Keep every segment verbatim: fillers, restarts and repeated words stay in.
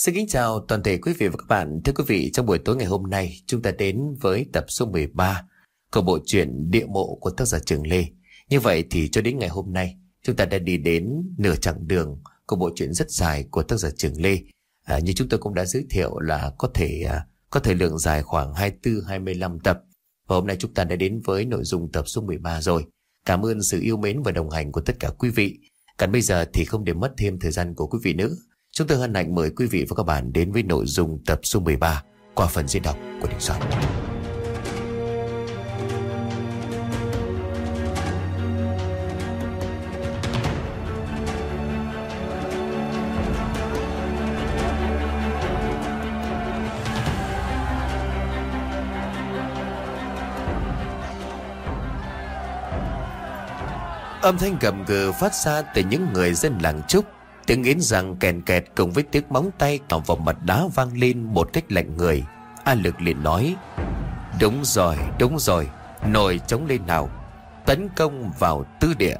Xin kính chào toàn thể quý vị và các bạn. Thưa quý vị, trong buổi tối ngày hôm nay, chúng ta đến với tập số mười ba của bộ truyện Địa Mộ của tác giả Trường Lê. Như vậy thì cho đến ngày hôm nay, chúng ta đã đi đến nửa chặng đường của bộ truyện rất dài của tác giả Trường Lê. À, như chúng tôi cũng đã giới thiệu là có thể à, có thời lượng dài khoảng hai mươi tư đến hai mươi lăm tập. Và hôm nay chúng ta đã đến với nội dung tập số mười ba rồi. Cảm ơn sự yêu mến và đồng hành của tất cả quý vị. Còn bây giờ thì không để mất thêm thời gian của quý vị nữa, chúng tôi hân hạnh mời quý vị và các bạn đến với nội dung tập số mười ba qua phần diễn đọc của Đình Soạn. Âm thanh gầm gừ phát ra từ những người dân làng Trúc. Tiếng nghiến răng kèn kẹt cùng với tiếng móng tay cào vào mặt đá vang lên một cách lạnh người. A Lực liền nói: Đúng rồi, đúng rồi, nổi trống lên nào, tấn công vào tư địa.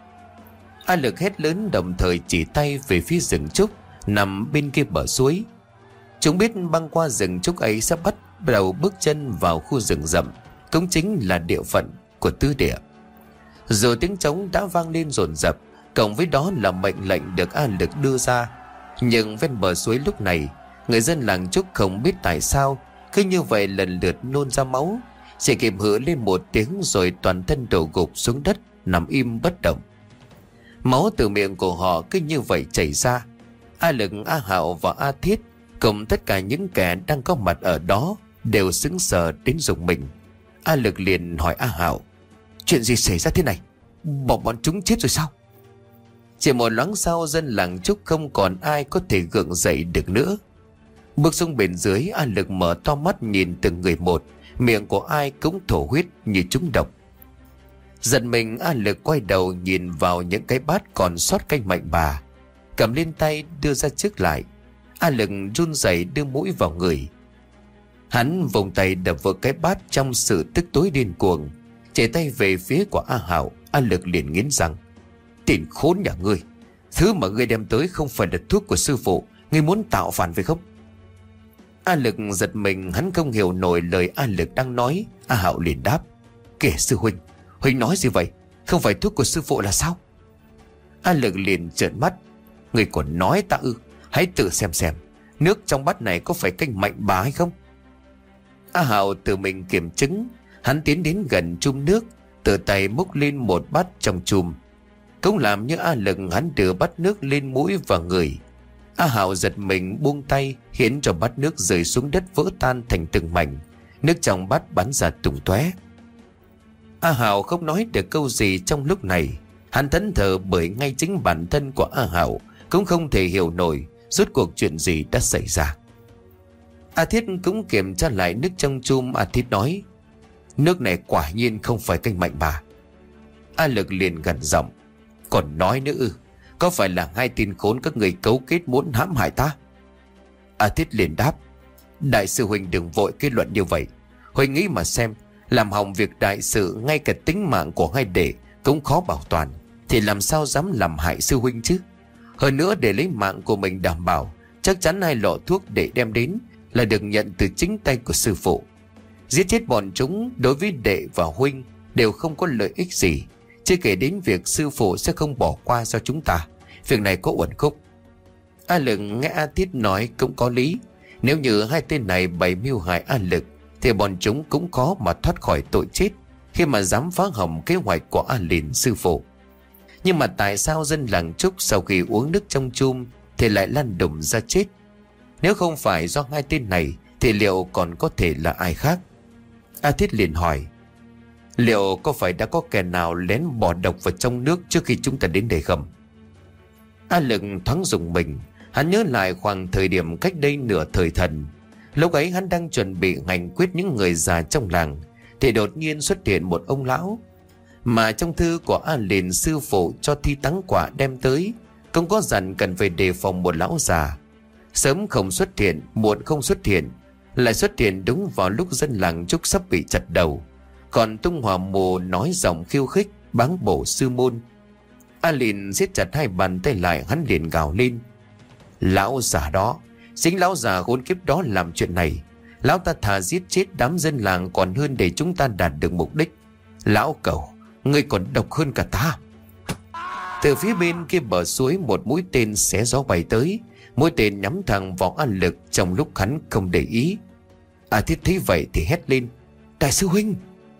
A Lực hét lớn, đồng thời chỉ tay về phía rừng trúc nằm bên kia bờ suối. Chúng biết băng qua rừng trúc ấy sắp bắt đầu bước chân vào khu rừng rậm, cũng chính là địa phận của tư địa. Rồi tiếng trống đã vang lên dồn dập, cộng với đó là mệnh lệnh được A Lực đưa ra. Nhưng ven bờ suối lúc này, người dân làng Trúc không biết tại sao cứ như vậy lần lượt nôn ra máu, chỉ kịp hử lên một tiếng rồi toàn thân đổ gục xuống đất, nằm im bất động. Máu từ miệng của họ cứ như vậy chảy ra. A Lực, A Hạo và A Thiết cùng tất cả những kẻ đang có mặt ở đó đều sững sờ đến rùng mình. A Lực liền hỏi A Hạo: Chuyện gì xảy ra thế này? Bọn bọn chúng chết rồi sao? Chỉ một loáng sau, dân làng Trúc không còn ai có thể gượng dậy được nữa. Bước xuống bên dưới, A Lực mở to mắt nhìn từng người một, miệng của ai cũng thổ huyết như trúng độc. Giận mình, A Lực quay đầu nhìn vào những cái bát còn sót canh mạnh bà, cầm lên tay đưa ra trước lại. A Lực run rẩy đưa mũi vào người. Hắn vùng tay đập vào cái bát trong sự tức tối điên cuồng, chạy tay về phía của A Hạo. A Lực liền nghiến răng: Tiền khốn nhà ngươi, thứ mà ngươi đem tới không phải là thuốc của sư phụ, ngươi muốn tạo phản phải không? A Lực giật mình, hắn không hiểu nổi lời A Lực đang nói. A Hạo liền đáp: Kìa sư huynh, huynh nói gì vậy? Không phải thuốc của sư phụ là sao? A Lực liền trợn mắt: Ngươi còn nói ta ư? Hãy tự xem xem nước trong bát này có phải canh mạnh bà hay không? A Hạo tự mình kiểm chứng. Hắn tiến đến gần chum nước, tự tay múc lên một bát trong chum. Cũng làm như A Lực, hắn đưa bát nước lên mũi và người. A Hạo giật mình buông tay, khiến cho bát nước rơi xuống đất vỡ tan thành từng mảnh. Nước trong bát bắn ra tung tóe. A Hạo không nói được câu gì trong lúc này. Hắn thẫn thờ bởi ngay chính bản thân của A Hạo cũng không thể hiểu nổi rốt cuộc chuyện gì đã xảy ra. A Thiết cũng kiểm tra lại nước trong chum. A Thiết nói: Nước này quả nhiên không phải canh mạnh bà. A Lực liền gằn giọng: Còn nói nữa ư? Có phải là hai tên khốn các người cấu kết muốn hãm hại ta? A Thiết liền đáp: Đại sư huynh đừng vội kết luận như vậy. Huynh nghĩ mà xem, làm hỏng việc đại sự, ngay cả tính mạng của hai đệ cũng khó bảo toàn, thì làm sao dám làm hại sư huynh chứ? Hơn nữa, để lấy mạng của mình đảm bảo, chắc chắn hai lọ thuốc để đem đến là được nhận từ chính tay của sư phụ. Giết chết bọn chúng đối với đệ và huynh đều không có lợi ích gì, chưa kể đến việc sư phụ sẽ không bỏ qua cho chúng ta. Việc này có uẩn khúc. A Lực nghe A Thiết nói cũng có lý. Nếu như hai tên này bày mưu hại A Lực, thì bọn chúng cũng khó mà thoát khỏi tội chết khi mà dám phá hỏng kế hoạch của A Lìn sư phụ. Nhưng mà tại sao dân làng Trúc sau khi uống nước trong chum thì lại lăn đùng ra chết? Nếu không phải do hai tên này thì liệu còn có thể là ai khác? A Thiết liền hỏi: Liệu có phải đã có kẻ nào lén bỏ độc vào trong nước trước khi chúng ta đến đây không? A Lực thoáng rùng mình. Hắn nhớ lại khoảng thời điểm cách đây nửa thời thần. Lúc ấy hắn đang chuẩn bị hành quyết những người già trong làng, thì đột nhiên xuất hiện một ông lão mà trong thư của A Lìn sư phụ cho thi táng quả đem tới cũng có dặn cần phải đề phòng một lão già. Sớm không xuất hiện, muộn không xuất hiện, lại xuất hiện đúng vào lúc dân làng Trúc sắp bị chặt đầu, còn tung hỏa mù nói giọng khiêu khích báng bổ sư môn. A Lìn siết chặt hai bàn tay lại, hắn liền gào lên: Lão già đó, Chính lão già khốn kiếp đó làm chuyện này. Lão ta thà giết chết đám dân làng còn hơn để chúng ta đạt được mục đích. Lão cẩu, ngươi còn độc hơn cả ta. Từ phía bên kia bờ suối, một mũi tên xé gió bay tới. Mũi tên nhắm thẳng vào A Lực trong lúc hắn không để ý. A Thiết thấy vậy thì hét lên: Đại sư huynh!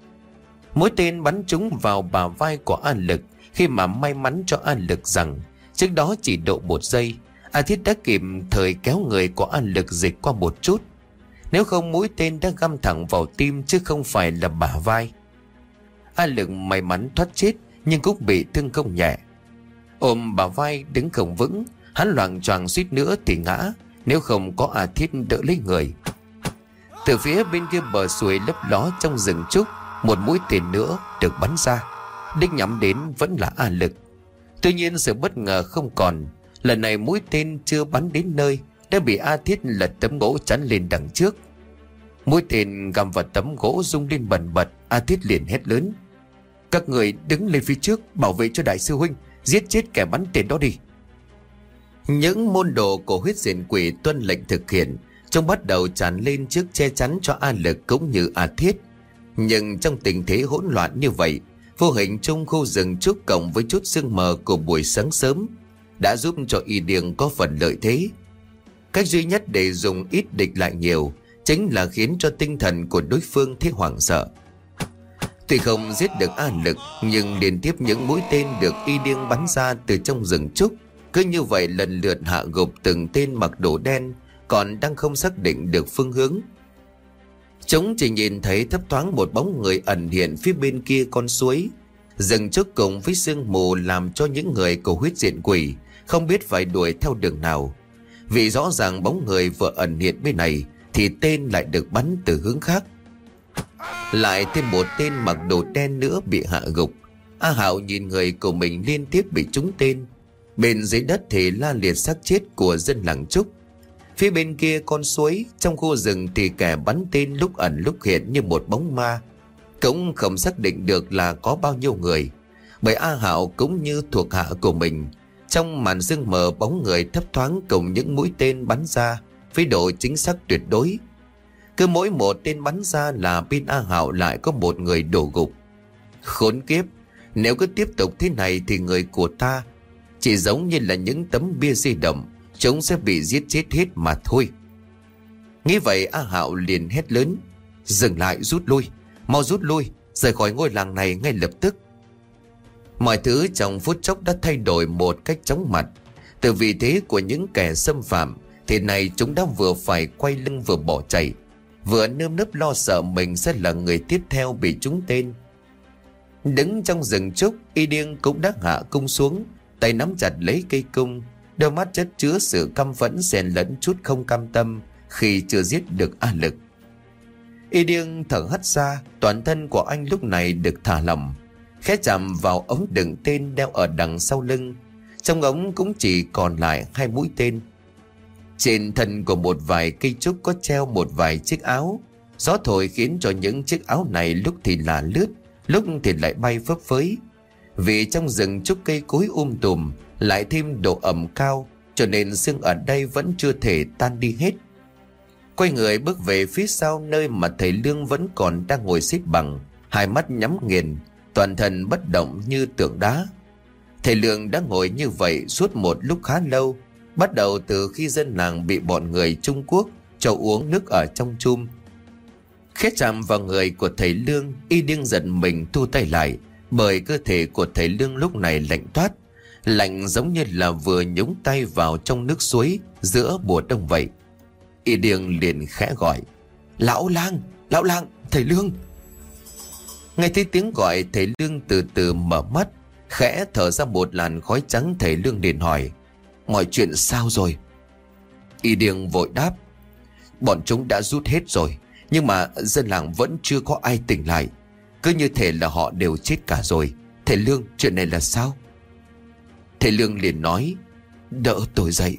Mũi tên bắn trúng vào bả vai của A Lực. Khi mà may mắn cho A Lực rằng trước đó chỉ độ một giây, A Thiết đã kịp thời kéo người của A Lực dịch qua một chút. Nếu không mũi tên đã găm thẳng vào tim chứ không phải là bả vai. A Lực may mắn thoát chết nhưng cũng bị thương không nhẹ. Ôm bả vai đứng không vững, hắn loạng choạng suýt nữa thì ngã, nếu không có A Thiết đỡ lấy người. Từ phía bên kia bờ suối lấp ló trong rừng trúc, một mũi tên nữa được bắn ra. Đích nhắm đến vẫn là A Lực. Tuy nhiên sự bất ngờ không còn. Lần này mũi tên chưa bắn đến nơi đã bị A Thiết lật tấm gỗ chắn lên đằng trước. Mũi tên găm vào tấm gỗ rung lên bần bật. A Thiết liền hét lớn: Các người đứng lên phía trước, bảo vệ cho đại sư huynh, giết chết kẻ bắn tên đó đi. Những môn đồ của huyết diện quỷ tuân lệnh thực hiện. Chúng bắt đầu tràn lên trước che chắn cho A Lực cũng như A Thiết. Nhưng trong tình thế hỗn loạn như vậy, vô hình trong khu rừng trúc cộng với chút sương mờ của buổi sáng sớm đã giúp cho Y Điền có phần lợi thế. Cách duy nhất để dùng ít địch lại nhiều chính là khiến cho tinh thần của đối phương thấy hoảng sợ. Tuy không giết được A Lực, nhưng liên tiếp những mũi tên được Y Điền bắn ra từ trong rừng trúc cứ như vậy lần lượt hạ gục từng tên mặc đồ đen còn đang không xác định được phương hướng. Chúng chỉ nhìn thấy thấp thoáng một bóng người ẩn hiện phía bên kia con suối. Rừng trúc cùng với sương mù làm cho những người của huyết diện quỷ không biết phải đuổi theo đường nào. Vì rõ ràng bóng người vừa ẩn hiện bên này thì tên lại được bắn từ hướng khác. Lại thêm một tên mặc đồ đen nữa bị hạ gục. A Hạo nhìn người của mình liên tiếp bị trúng tên. Bên dưới đất thì la liệt xác chết của dân làng trúc. Phía bên kia con suối, trong khu rừng thì kẻ bắn tên lúc ẩn lúc hiện như một bóng ma. Cũng không xác định được là có bao nhiêu người, bởi A Hạo cũng như thuộc hạ của mình. Trong màn sương mờ bóng người thấp thoáng cùng những mũi tên bắn ra với độ chính xác tuyệt đối. Cứ mỗi một tên bắn ra là bên A Hạo lại có một người đổ gục. Khốn kiếp, nếu cứ tiếp tục thế này thì người của ta chỉ giống như là những tấm bia di động, chúng sẽ bị giết chết hết mà thôi. Nghĩ vậy A Hạo liền hét lớn: Dừng lại, rút lui, mau rút lui, rời khỏi ngôi làng này ngay lập tức. Mọi thứ trong phút chốc đã thay đổi một cách chóng mặt. Từ vị thế của những kẻ xâm phạm thì này chúng đã vừa phải quay lưng vừa bỏ chạy, vừa nơm nớp lo sợ mình sẽ là người tiếp theo bị trúng tên. Đứng trong rừng trúc, Y Điên cũng đã hạ cung xuống, tay nắm chặt lấy cây cung, đôi mắt chất chứa sự căm phẫn xen lẫn chút không cam tâm khi chưa giết được A Lực. Y Điên thở hắt ra, toàn thân của anh lúc này được thả lỏng, khẽ chạm vào ống đựng tên đeo ở đằng sau lưng. Trong ống cũng chỉ còn lại hai mũi tên. Trên thân của một vài cây trúc có treo một vài chiếc áo. Gió thổi khiến cho những chiếc áo này lúc thì là lướt, lúc thì lại bay phấp phới. Vì trong rừng trúc cây cối um tùm, lại thêm độ ẩm cao, cho nên sương ở đây vẫn chưa thể tan đi hết. Quay người bước về phía sau nơi mà thầy Lương vẫn còn đang ngồi xếp bằng, hai mắt nhắm nghiền, toàn thân bất động như tượng đá. Thầy Lương đã ngồi như vậy suốt một lúc khá lâu, bắt đầu từ khi dân làng bị bọn người Trung Quốc cho uống nước ở trong chum. Khẽ chạm vào người của thầy Lương, Y Điên giận mình thu tay lại, bởi cơ thể của thầy Lương lúc này lạnh toát, lạnh giống như là vừa nhúng tay vào trong nước suối giữa mùa đông vậy. Y Điên liền khẽ gọi: Lão lang, lão lang, thầy Lương. Nghe thấy tiếng gọi, thầy Lương từ từ mở mắt, khẽ thở ra một làn khói trắng. Thầy Lương liền hỏi: Mọi chuyện sao rồi? Y Điên vội đáp: Bọn chúng đã rút hết rồi, nhưng mà dân làng vẫn chưa có ai tỉnh lại, cứ như thể là họ đều chết cả rồi. Thầy Lương, chuyện này là sao? Thầy Lương liền nói: Đỡ tôi dậy.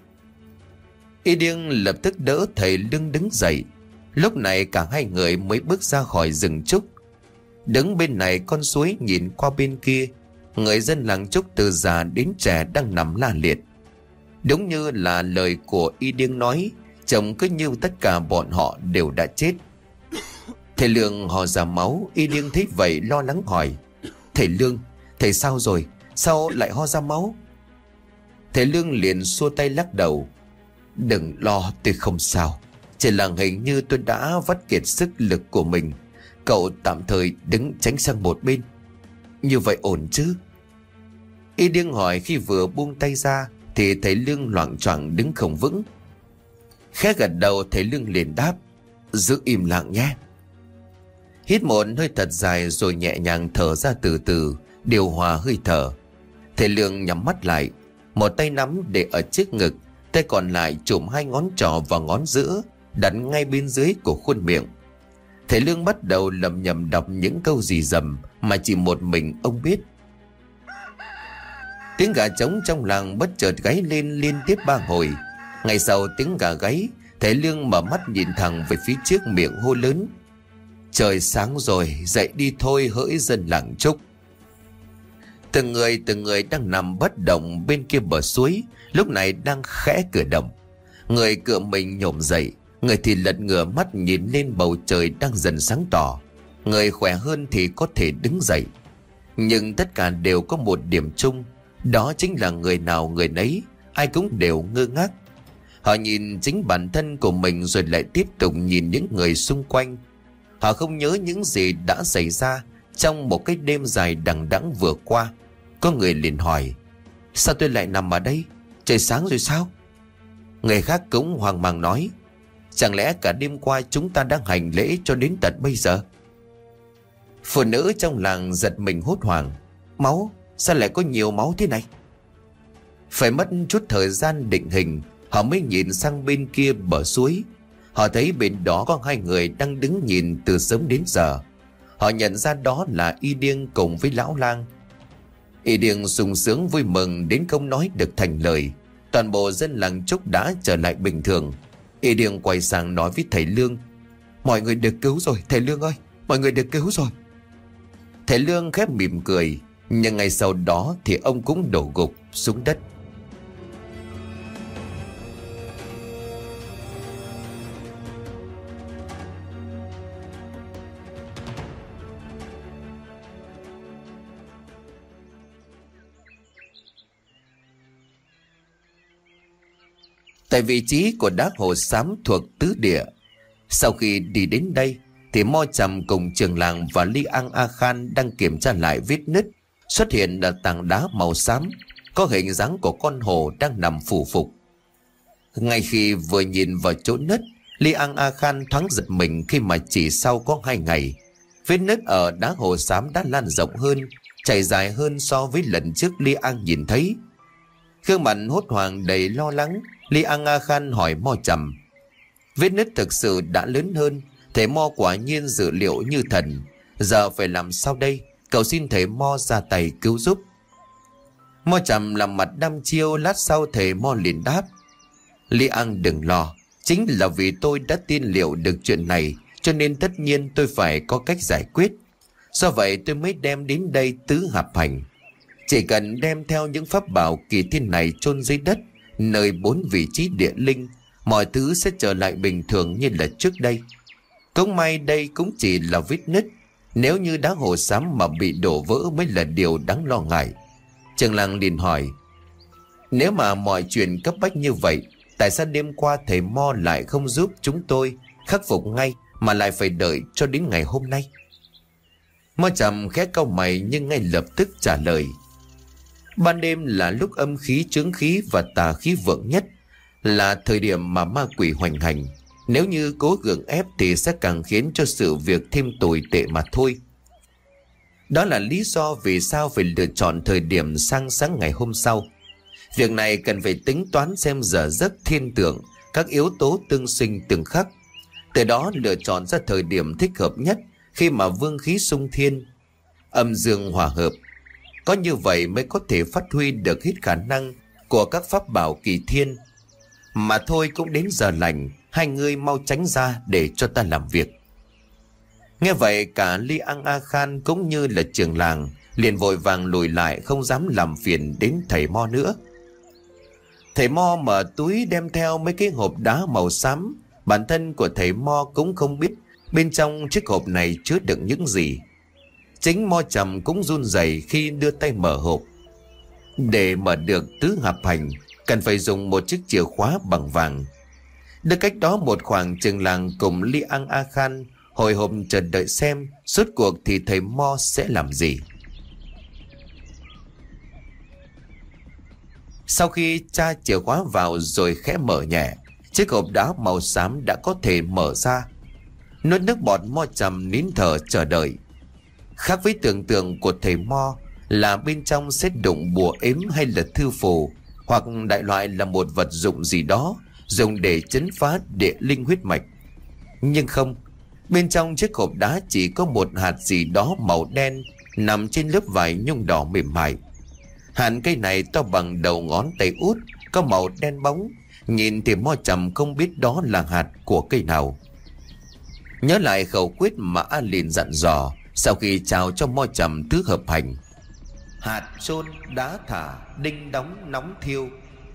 Y Điên lập tức đỡ thầy Lương đứng dậy. Lúc này cả hai người mới bước ra khỏi rừng trúc. Đứng bên này con suối nhìn qua bên kia, người dân làng trúc từ già đến trẻ đang nằm la liệt. Đúng như là lời của Y Điên nói, Trông cứ như tất cả bọn họ đều đã chết. Thầy Lương ho ra máu. Y Điêng thấy vậy lo lắng hỏi: Thầy Lương, thầy sao rồi? Sao lại ho ra máu? Thầy Lương liền xua tay lắc đầu: Đừng lo, tôi không sao. Chỉ là hình như tôi đã vắt kiệt sức lực của mình. Cậu tạm thời đứng tránh sang một bên. Như vậy ổn chứ? Y Điêng hỏi. Khi vừa buông tay ra thì thầy Lương loạng choạng đứng không vững. Khẽ gật đầu, thầy Lương liền đáp: Giữ im lặng nhé. Hít một hơi thật dài rồi nhẹ nhàng thở ra từ từ, điều hòa hơi thở. Thầy Lương nhắm mắt lại, một tay nắm để ở trước ngực, tay còn lại chụm hai ngón trỏ và ngón giữa đặt ngay bên dưới của khuôn miệng. Thầy Lương bắt đầu lẩm nhẩm đọc những câu rì rầm mà chỉ một mình ông biết. Tiếng gà trống trong làng bất chợt gáy lên liên tiếp ba hồi. Ngay sau tiếng gà gáy, thầy Lương mở mắt nhìn thẳng về phía trước, miệng hô lớn: Trời sáng rồi, dậy đi thôi hỡi dân làng Trúc. Từng người từng người đang nằm bất động bên kia bờ suối lúc này đang khẽ cử động. Người cựa mình nhổm dậy, người thì lật ngửa mắt nhìn lên bầu trời đang dần sáng tỏ. Người khỏe hơn thì có thể đứng dậy. Nhưng tất cả đều có một điểm chung, đó chính là người nào người nấy, ai cũng đều ngơ ngác. Họ nhìn chính bản thân của mình rồi lại tiếp tục nhìn những người xung quanh. Họ không nhớ những gì đã xảy ra trong một cái đêm dài đằng đẵng vừa qua. Có người liền hỏi: Sao tôi lại nằm ở đây? Trời sáng rồi sao? Người khác cũng hoang mang nói: Chẳng lẽ cả đêm qua chúng ta đang hành lễ cho đến tận bây giờ? Phụ nữ trong làng giật mình hốt hoảng: Máu? Sao lại có nhiều máu thế này? Phải mất chút thời gian định hình, họ mới nhìn sang bên kia bờ suối. Họ thấy bên đó có hai người đang đứng nhìn từ sớm đến giờ. Họ nhận ra đó là Y Điêng cùng với lão lang. Y Điêng sung sướng vui mừng đến không nói được thành lời. Toàn bộ dân làng Trúc đã trở lại bình thường. Y Điêng quay sang nói với thầy Lương: Mọi người được cứu rồi, thầy Lương ơi, mọi người được cứu rồi. Thầy Lương khép mỉm cười, nhưng ngay sau đó thì ông cũng đổ gục xuống đất. Tại vị trí của đá hồ xám thuộc tứ địa. Sau khi đi đến đây thì Mo Trầm cùng trưởng làng và Li Ang A Khan đang kiểm tra lại vết nứt. Xuất hiện là tảng đá màu xám có hình dáng của con hổ đang nằm phủ phục. Ngay khi vừa nhìn vào chỗ nứt, Li Ang A Khan thoáng giật mình khi mà chỉ sau có hai ngày, vết nứt ở đá hồ xám đã lan rộng hơn, chảy dài hơn so với lần trước Li Ang nhìn thấy. Gương mặt hốt hoảng đầy lo lắng, Li Ang A Khan hỏi Mo Trầm: Vết nứt thực sự đã lớn hơn, thầy Mo quả nhiên dự liệu như thần. Giờ phải làm sao đây? Cầu xin thầy Mo ra tay cứu giúp. Mo Trầm làm mặt đăm chiêu, lát sau thầy Mo liền đáp: Li Ang đừng lo, chính là vì tôi đã tin liệu được chuyện này cho nên tất nhiên tôi phải có cách giải quyết. Do vậy tôi mới đem đến đây tứ hạp hành. Chỉ cần đem theo những pháp bảo kỳ thiên này chôn dưới đất, nơi bốn vị trí địa linh, mọi thứ sẽ trở lại bình thường như là trước đây. Cũng may đây cũng chỉ là vết nứt, nếu như đá hồ xám mà bị đổ vỡ mới là điều đáng lo ngại. Trường làng liền hỏi: Nếu mà mọi chuyện cấp bách như vậy, tại sao đêm qua thầy Mo lại không giúp chúng tôi khắc phục ngay mà lại phải đợi cho đến ngày hôm nay? Mo Trầm khẽ cau mày nhưng ngay lập tức trả lời: Ban đêm là lúc âm khí, chướng khí và tà khí vượng nhất, là thời điểm mà ma quỷ hoành hành. Nếu như cố gượng ép thì sẽ càng khiến cho sự việc thêm tồi tệ mà thôi. Đó là lý do vì sao phải lựa chọn thời điểm sang sáng ngày hôm sau. Việc này cần phải tính toán xem giờ giấc, thiên tượng, các yếu tố tương sinh tương khắc, từ đó lựa chọn ra thời điểm thích hợp nhất khi mà vương khí xung thiên, âm dương hòa hợp. Có như vậy mới có thể phát huy được hết khả năng của các pháp bảo kỳ thiên. Mà thôi cũng đến giờ lành, hai người mau tránh ra để cho ta làm việc. Nghe vậy cả Li Ang A Khan cũng như là trưởng làng liền vội vàng lùi lại, không dám làm phiền đến thầy Mo nữa. Thầy Mo mở túi đem theo mấy cái hộp đá màu xám. Bản thân của thầy Mo cũng không biết bên trong chiếc hộp này chứa đựng những gì. Chính Mo Trầm cũng run rẩy khi đưa tay mở hộp. Để mở được tứ hạp hành, cần phải dùng một chiếc chìa khóa bằng vàng. Được cách đó một khoảng chừng làng cùng Li Ang A Khan hồi hộp chờ đợi xem suốt cuộc thì thầy Mo sẽ làm gì. Sau khi tra chìa khóa vào rồi khẽ mở nhẹ, chiếc hộp đá màu xám đã có thể mở ra. Nuốt nước bọt, Mo Trầm nín thở chờ đợi. Khác với tưởng tượng của thầy Mo là bên trong sẽ đụng bùa ếm hay là thư phù, hoặc đại loại là một vật dụng gì đó dùng để trấn phá địa linh huyết mạch. Nhưng không, bên trong chiếc hộp đá chỉ có một hạt gì đó màu đen nằm trên lớp vải nhung đỏ mềm mại. Hạt cây này to bằng đầu ngón tay út, có màu đen bóng, nhìn thì Mo Trầm không biết đó là hạt của cây nào. Nhớ lại khẩu quyết mà A Lìn dặn dò sau khi chào cho Mo Trầm tứ hợp hành: hạt chôn đá thả, đinh đóng nóng thiêu.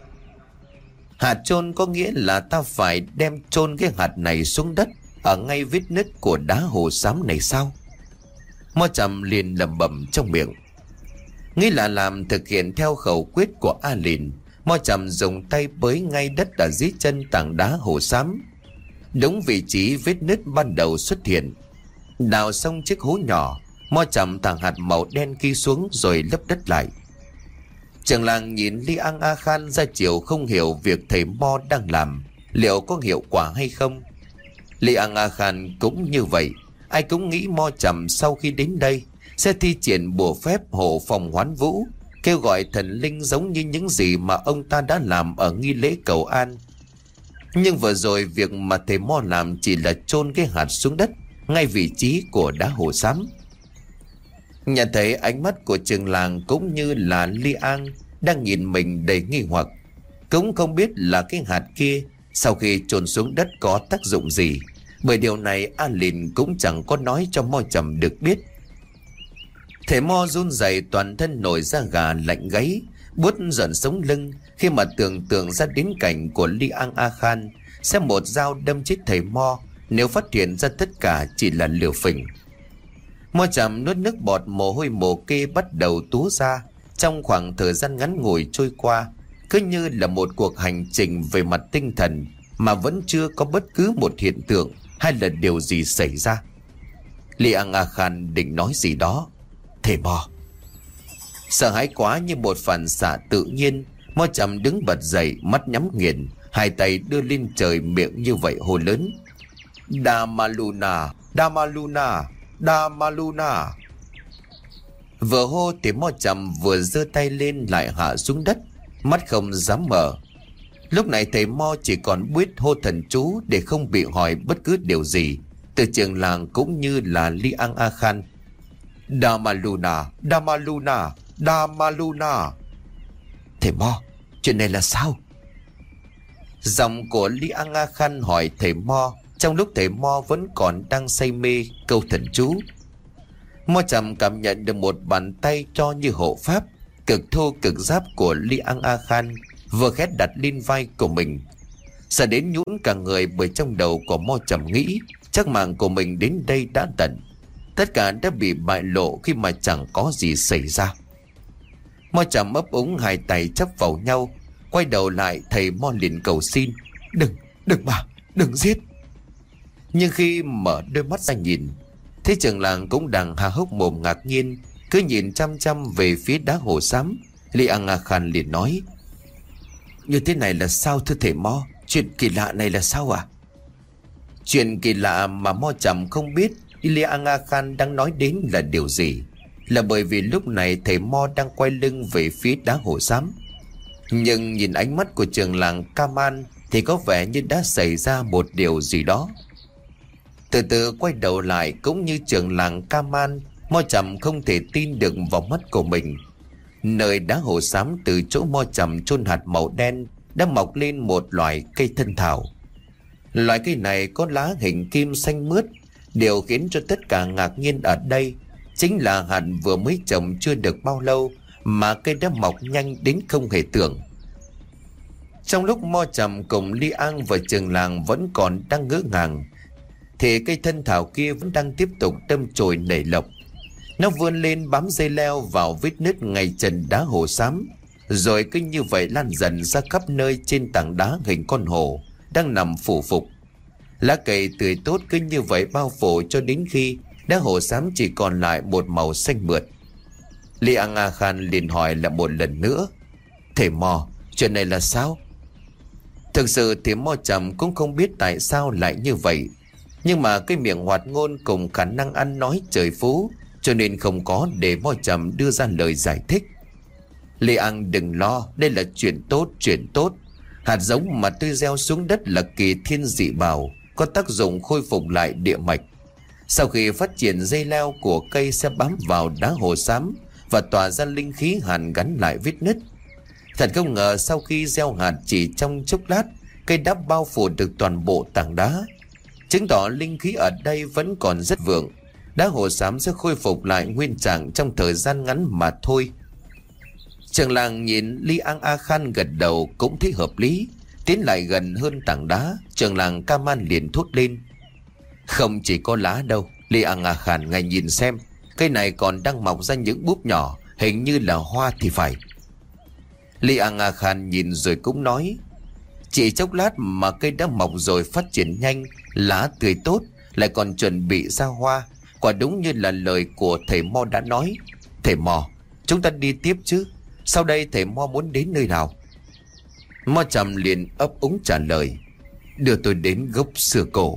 Hạt chôn có nghĩa là ta phải đem chôn cái hạt này xuống đất ở ngay vết nứt của đá hồ xám này sao? Mo Trầm liền lẩm bẩm trong miệng. Nghĩ là làm thực hiện theo khẩu quyết của A Lìn, Mo Trầm dùng tay bới ngay đất ở dưới chân tảng đá hồ xám, đúng vị trí vết nứt ban đầu xuất hiện. Đào xong chiếc hố nhỏ, Mo Trầm thả hạt màu đen kia xuống rồi lấp đất lại. Trưởng làng nhìn Li Ang A Khan ra chiều không hiểu việc thầy Mo đang làm liệu có hiệu quả hay không. Li Ang A Khan cũng như vậy, ai cũng nghĩ Mo Trầm sau khi đến đây sẽ thi triển bùa phép hộ phòng hoán vũ, kêu gọi thần linh giống như những gì mà ông ta đã làm ở nghi lễ cầu an. Nhưng vừa rồi việc mà thầy Mo làm chỉ là chôn cái hạt xuống đất ngay vị trí của đá hồ xám. Nhận thấy ánh mắt của trường làng cũng như là Li Ang đang nhìn mình đầy nghi hoặc, cũng không biết là cái hạt kia sau khi chôn xuống đất có tác dụng gì, bởi điều này A Lìn cũng chẳng có nói cho Mo Trầm được biết. Thầy Mo run rẩy, toàn thân nổi da gà lạnh gáy, buốt giận sống lưng khi mà tưởng tượng ra đến cảnh của Li Ang A Khan sẽ một dao đâm chết thầy Mo nếu phát hiện ra tất cả chỉ là lừa phỉnh. Mo Trầm nuốt nước bọt, mồ hôi mồ kê bắt đầu túa ra. Trong khoảng thời gian ngắn ngủi trôi qua, cứ như là một cuộc hành trình về mặt tinh thần mà vẫn chưa có bất cứ một hiện tượng hay là điều gì xảy ra. Li Ang A Khan định nói gì đó. Thầy Mo sợ hãi quá, như một phản xạ tự nhiên, Mo Trầm đứng bật dậy, mắt nhắm nghiền, hai tay đưa lên trời, miệng như vậy hô lớn: Damaluna, Damaluna, Damaluna. Vừa hô thì Mo Trầm vừa giơ tay lên lại hạ xuống đất, mắt không dám mở. Lúc này thầy Mo chỉ còn biết hô thần chú để không bị hỏi bất cứ điều gì từ trường làng cũng như là Li Ang A Khan. Damaluna, Damaluna, Damaluna. Thầy Mo, chuyện này là sao? Giọng của Li Ang A Khan hỏi thầy Mo trong lúc thầy Mo vẫn còn đang say mê câu thần chú. Mo Trầm cảm nhận được một bàn tay cho như hộ pháp, cực thô cực giáp của Li Ang A Khan vừa khẽ đặt lên vai của mình. Sợ đến nhũn cả người, bởi trong đầu của Mo Trầm nghĩ chắc mạng của mình đến đây đã tận. Tất cả đã bị bại lộ khi mà chẳng có gì xảy ra. Mo Trầm ấp úng, hai tay chắp vào nhau, quay đầu lại thầy Mo liền cầu xin: Đừng, đừng mà, đừng giết. Nhưng khi mở đôi mắt ra nhìn, thế trưởng làng cũng đang há hốc mồm ngạc nhiên, cứ nhìn chăm chăm về phía đá hồ xám. Li Ang A Khan liền nói: Như thế này là sao thưa thầy Mo? Chuyện kỳ lạ này là sao à? Chuyện kỳ lạ mà Mo Trầm không biết Li Ang A Khan đang nói đến là điều gì, là bởi vì lúc này thầy Mo đang quay lưng về phía đá hồ xám. Nhưng nhìn ánh mắt của trưởng làng Kaman thì có vẻ như đã xảy ra một điều gì đó. Từ từ quay đầu lại, cũng như trưởng làng Kaman, Mo Trầm không thể tin được vào mắt của mình. Nơi đá hồ xám từ chỗ Mo Trầm chôn hạt màu đen đã mọc lên một loại cây thân thảo. Loại cây này có lá hình kim xanh mướt. Điều khiến cho tất cả ngạc nhiên ở đây chính là hạt vừa mới trồng chưa được bao lâu mà cây đã mọc nhanh đến không hề tưởng. Trong lúc Mo Trầm cùng Li An và trường làng vẫn còn đang ngỡ ngàng, thì cây thân thảo kia vẫn đang tiếp tục đâm chồi nảy lộc. Nó vươn lên bám dây leo vào vết nứt ngay chân đá hồ xám, rồi cứ như vậy lan dần ra khắp nơi trên tảng đá hình con hổ đang nằm phủ phục. Lá cây tươi tốt cứ như vậy bao phủ cho đến khi đá hồ xám chỉ còn lại một màu xanh mượt. Li An A Khan liền hỏi lại một lần nữa: "Thầy Mo, chuyện này là sao?" Thực sự thì Mo Trầm cũng không biết tại sao lại như vậy, nhưng mà cái miệng hoạt ngôn cùng khả năng ăn nói trời phú, cho nên không có để Mo Trầm đưa ra lời giải thích. "Li An đừng lo, đây là chuyện tốt, chuyện tốt. Hạt giống mà tôi gieo xuống đất là kỳ thiên dị bảo, có tác dụng khôi phục lại địa mạch. Sau khi phát triển, dây leo của cây sẽ bám vào đá hồ xám và tỏa ra linh khí hàn gắn lại vết nứt. Thật không ngờ sau khi gieo hạt chỉ trong chốc lát, cây đã bao phủ được toàn bộ tảng đá, chứng tỏ linh khí ở đây vẫn còn rất vượng. Đá hồ xám sẽ khôi phục lại nguyên trạng trong thời gian ngắn mà thôi." Trường làng nhìn Li An A Khan gật đầu cũng thấy hợp lý. Tiến lại gần hơn tảng đá, trường làng Kaman liền thốt lên: "Không chỉ có lá đâu, Li An A Khan, ngài nhìn xem, cây này còn đang mọc ra những búp nhỏ, hình như là hoa thì phải." Li An A Khan nhìn rồi cũng nói: "Chỉ chốc lát mà cây đã mọc rồi, phát triển nhanh, lá tươi tốt, lại còn chuẩn bị ra hoa. Quả đúng như là lời của thầy Mo đã nói. Thầy Mo, chúng ta đi tiếp chứ. Sau đây thầy Mo muốn đến nơi nào?" Mo Trầm liền ấp úng trả lời: "Đưa tôi đến gốc xưa cổ."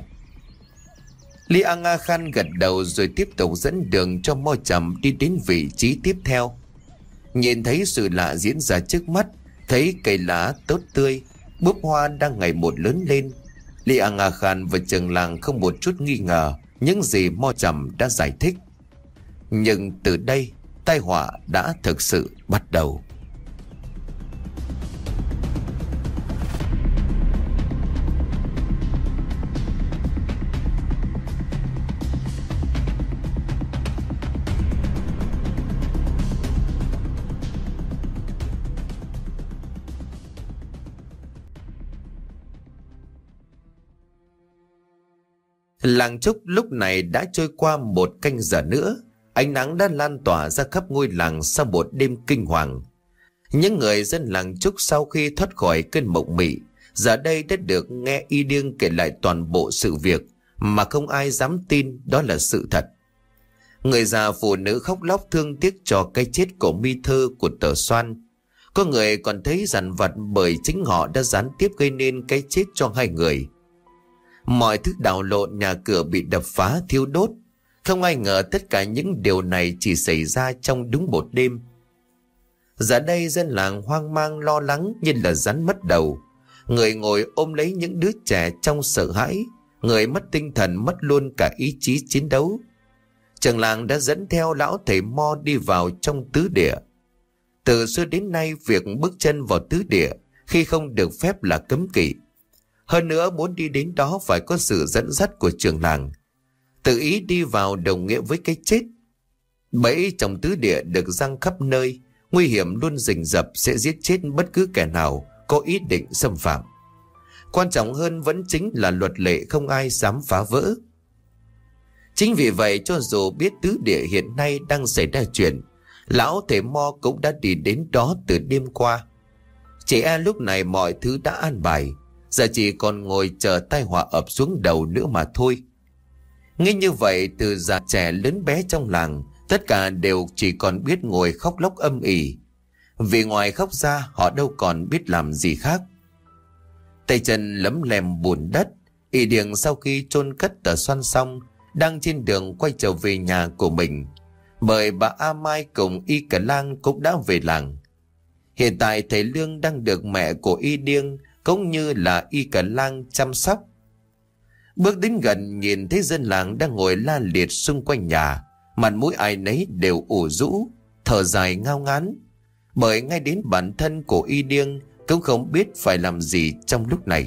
Li An A Khan gật đầu rồi tiếp tục dẫn đường cho Mo Trầm đi đến vị trí tiếp theo. Nhìn thấy sự lạ diễn ra trước mắt, thấy cây lá tốt tươi, búp hoa đang ngày một lớn lên, Li An A Khan và trường làng không một chút nghi ngờ những gì Mo Trầm đã giải thích. Nhưng từ đây, tai họa đã thực sự bắt đầu. Làng Trúc lúc này đã trôi qua một canh giờ nữa. Ánh nắng đã lan tỏa ra khắp ngôi làng sau một đêm kinh hoàng. Những người dân làng Trúc sau khi thoát khỏi cơn mộng mị, giờ đây đã được nghe Y Điêng kể lại toàn bộ sự việc mà không ai dám tin đó là sự thật. Người già phụ nữ khóc lóc thương tiếc cho cái chết của Mi Thơ, của Tờ Xoan. Có người còn thấy dằn vặt bởi chính họ đã gián tiếp gây nên cái chết cho hai người. Mọi thứ đảo lộn, nhà cửa bị đập phá, thiêu đốt. Không ai ngờ tất cả những điều này chỉ xảy ra trong đúng một đêm. Giờ đây dân làng hoang mang lo lắng như là rắn mất đầu. Người ngồi ôm lấy những đứa trẻ trong sợ hãi, người mất tinh thần, mất luôn cả ý chí chiến đấu. Trường làng đã dẫn theo lão thầy Mo đi vào trong tứ địa. Từ xưa đến nay, việc bước chân vào tứ địa khi không được phép là cấm kỵ. Hơn nữa, muốn đi đến đó phải có sự dẫn dắt của trường làng. Tự ý đi vào đồng nghĩa với cái chết. Bẫy trong tứ địa được giăng khắp nơi, nguy hiểm luôn rình rập, sẽ giết chết bất cứ kẻ nào có ý định xâm phạm. Quan trọng hơn vẫn chính là luật lệ không ai dám phá vỡ. Chính vì vậy, cho dù biết tứ địa hiện nay đang xảy ra chuyện, lão thầy Mo cũng đã đi đến đó từ đêm qua. Chỉ e lúc này mọi thứ đã an bài, giờ chỉ còn ngồi chờ tai họa ập xuống đầu nữa mà thôi. Nghe như vậy, từ già trẻ lớn bé trong làng, tất cả đều chỉ còn biết ngồi khóc lóc âm ỉ. Vì ngoài khóc ra, họ đâu còn biết làm gì khác. Tay chân lấm lem bùn đất, Y Điêng sau khi chôn cất Tờ Xoan xong, đang trên đường quay trở về nhà của mình, bởi bà A Mai cùng Y Cả Lang cũng đã về làng. Hiện tại thầy Lương đang được mẹ của Y Điêng cũng như là Y Cả Lang chăm sóc. Bước đến gần, nhìn thấy dân làng đang ngồi la liệt xung quanh nhà, mặt mũi ai nấy đều ủ rũ, thở dài ngao ngán, bởi ngay đến bản thân của Y Điêng cũng không biết phải làm gì trong lúc này.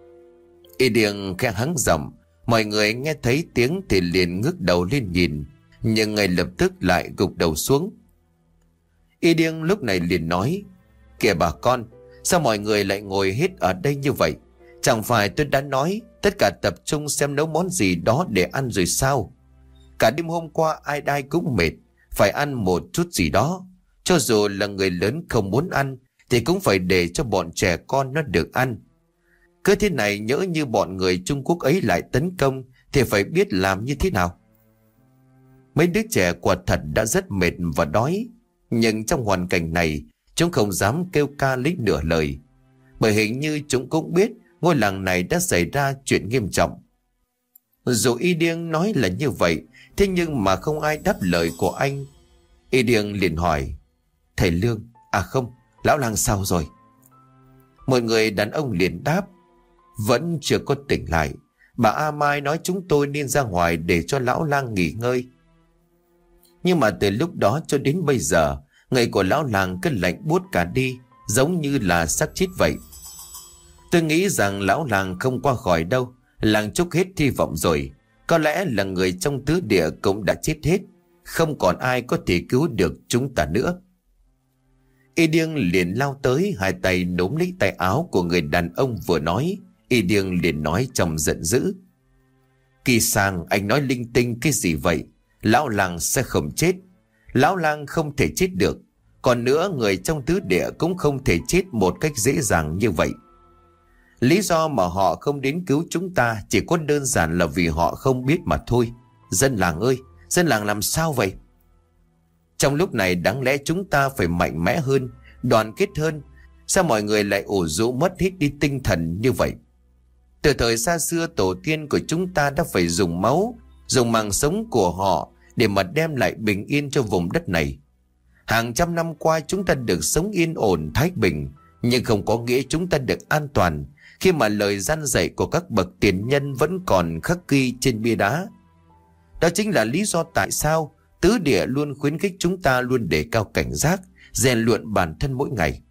Y Điêng khẽ hắng giọng, mọi người nghe thấy tiếng thì liền ngước đầu lên nhìn, nhưng ngay lập tức lại gục đầu xuống. Y Điêng lúc này liền nói: "Kìa bà con, Sao mọi người lại ngồi hết ở đây như vậy? Chẳng phải tôi đã nói tất cả tập trung xem nấu món gì đó để ăn rồi sao? Cả đêm hôm qua ai ai cũng mệt, phải ăn một chút gì đó. Cho dù là người lớn không muốn ăn thì cũng phải để cho bọn trẻ con nó được ăn. Cứ thế này nhỡ như bọn người Trung Quốc ấy lại tấn công thì phải biết làm như thế nào. Mấy đứa trẻ quả thật đã rất mệt và đói, nhưng trong hoàn cảnh này chúng không dám kêu ca lấy nửa lời, bởi hình như chúng cũng biết ngôi làng này đã xảy ra chuyện nghiêm trọng. Dù Y Điêng nói là như vậy, thế nhưng mà không ai đáp lời của anh. Y Điêng liền hỏi: thầy Lương, à không, lão làng sao rồi? Một người đàn ông liền đáp: vẫn chưa có tỉnh lại. Bà A Mai nói chúng tôi nên ra ngoài để cho lão lang nghỉ ngơi. Nhưng mà từ lúc đó cho đến bây giờ, người của lão làng cứ lạnh buốt cả đi, giống như là xác chết vậy. Tôi nghĩ rằng lão làng không qua khỏi đâu, làng trúc hết hy vọng rồi. Có lẽ là người trong tứ địa cũng đã chết hết, không còn ai có thể cứu được chúng ta nữa. Y Điêng liền lao tới, hai tay nắm lấy tay áo của người đàn ông vừa nói. Y Điêng liền nói trong giận dữ: Kỳ Sang, anh nói linh tinh cái gì vậy? Lão làng sẽ không chết. Lão lang không thể chết được. Còn nữa, người trong tứ địa cũng không thể chết một cách dễ dàng như vậy. Lý do mà họ không đến cứu chúng ta chỉ có đơn giản là vì họ không biết mà thôi. Dân làng ơi, dân làng làm sao vậy? Trong lúc này đáng lẽ chúng ta phải mạnh mẽ hơn, đoàn kết hơn. Sao mọi người lại ủ rũ mất hết đi tinh thần như vậy? Từ thời xa xưa, tổ tiên của chúng ta đã phải dùng máu, dùng mạng sống của họ để mà đem lại bình yên cho vùng đất này. Hàng trăm năm qua chúng ta được sống yên ổn, thái bình, nhưng không có nghĩa chúng ta được an toàn khi mà lời răn dạy của các bậc tiền nhân vẫn còn khắc ghi trên bia đá. Đó chính là lý do tại sao tứ địa luôn khuyến khích chúng ta luôn đề cao cảnh giác, rèn luyện bản thân mỗi ngày.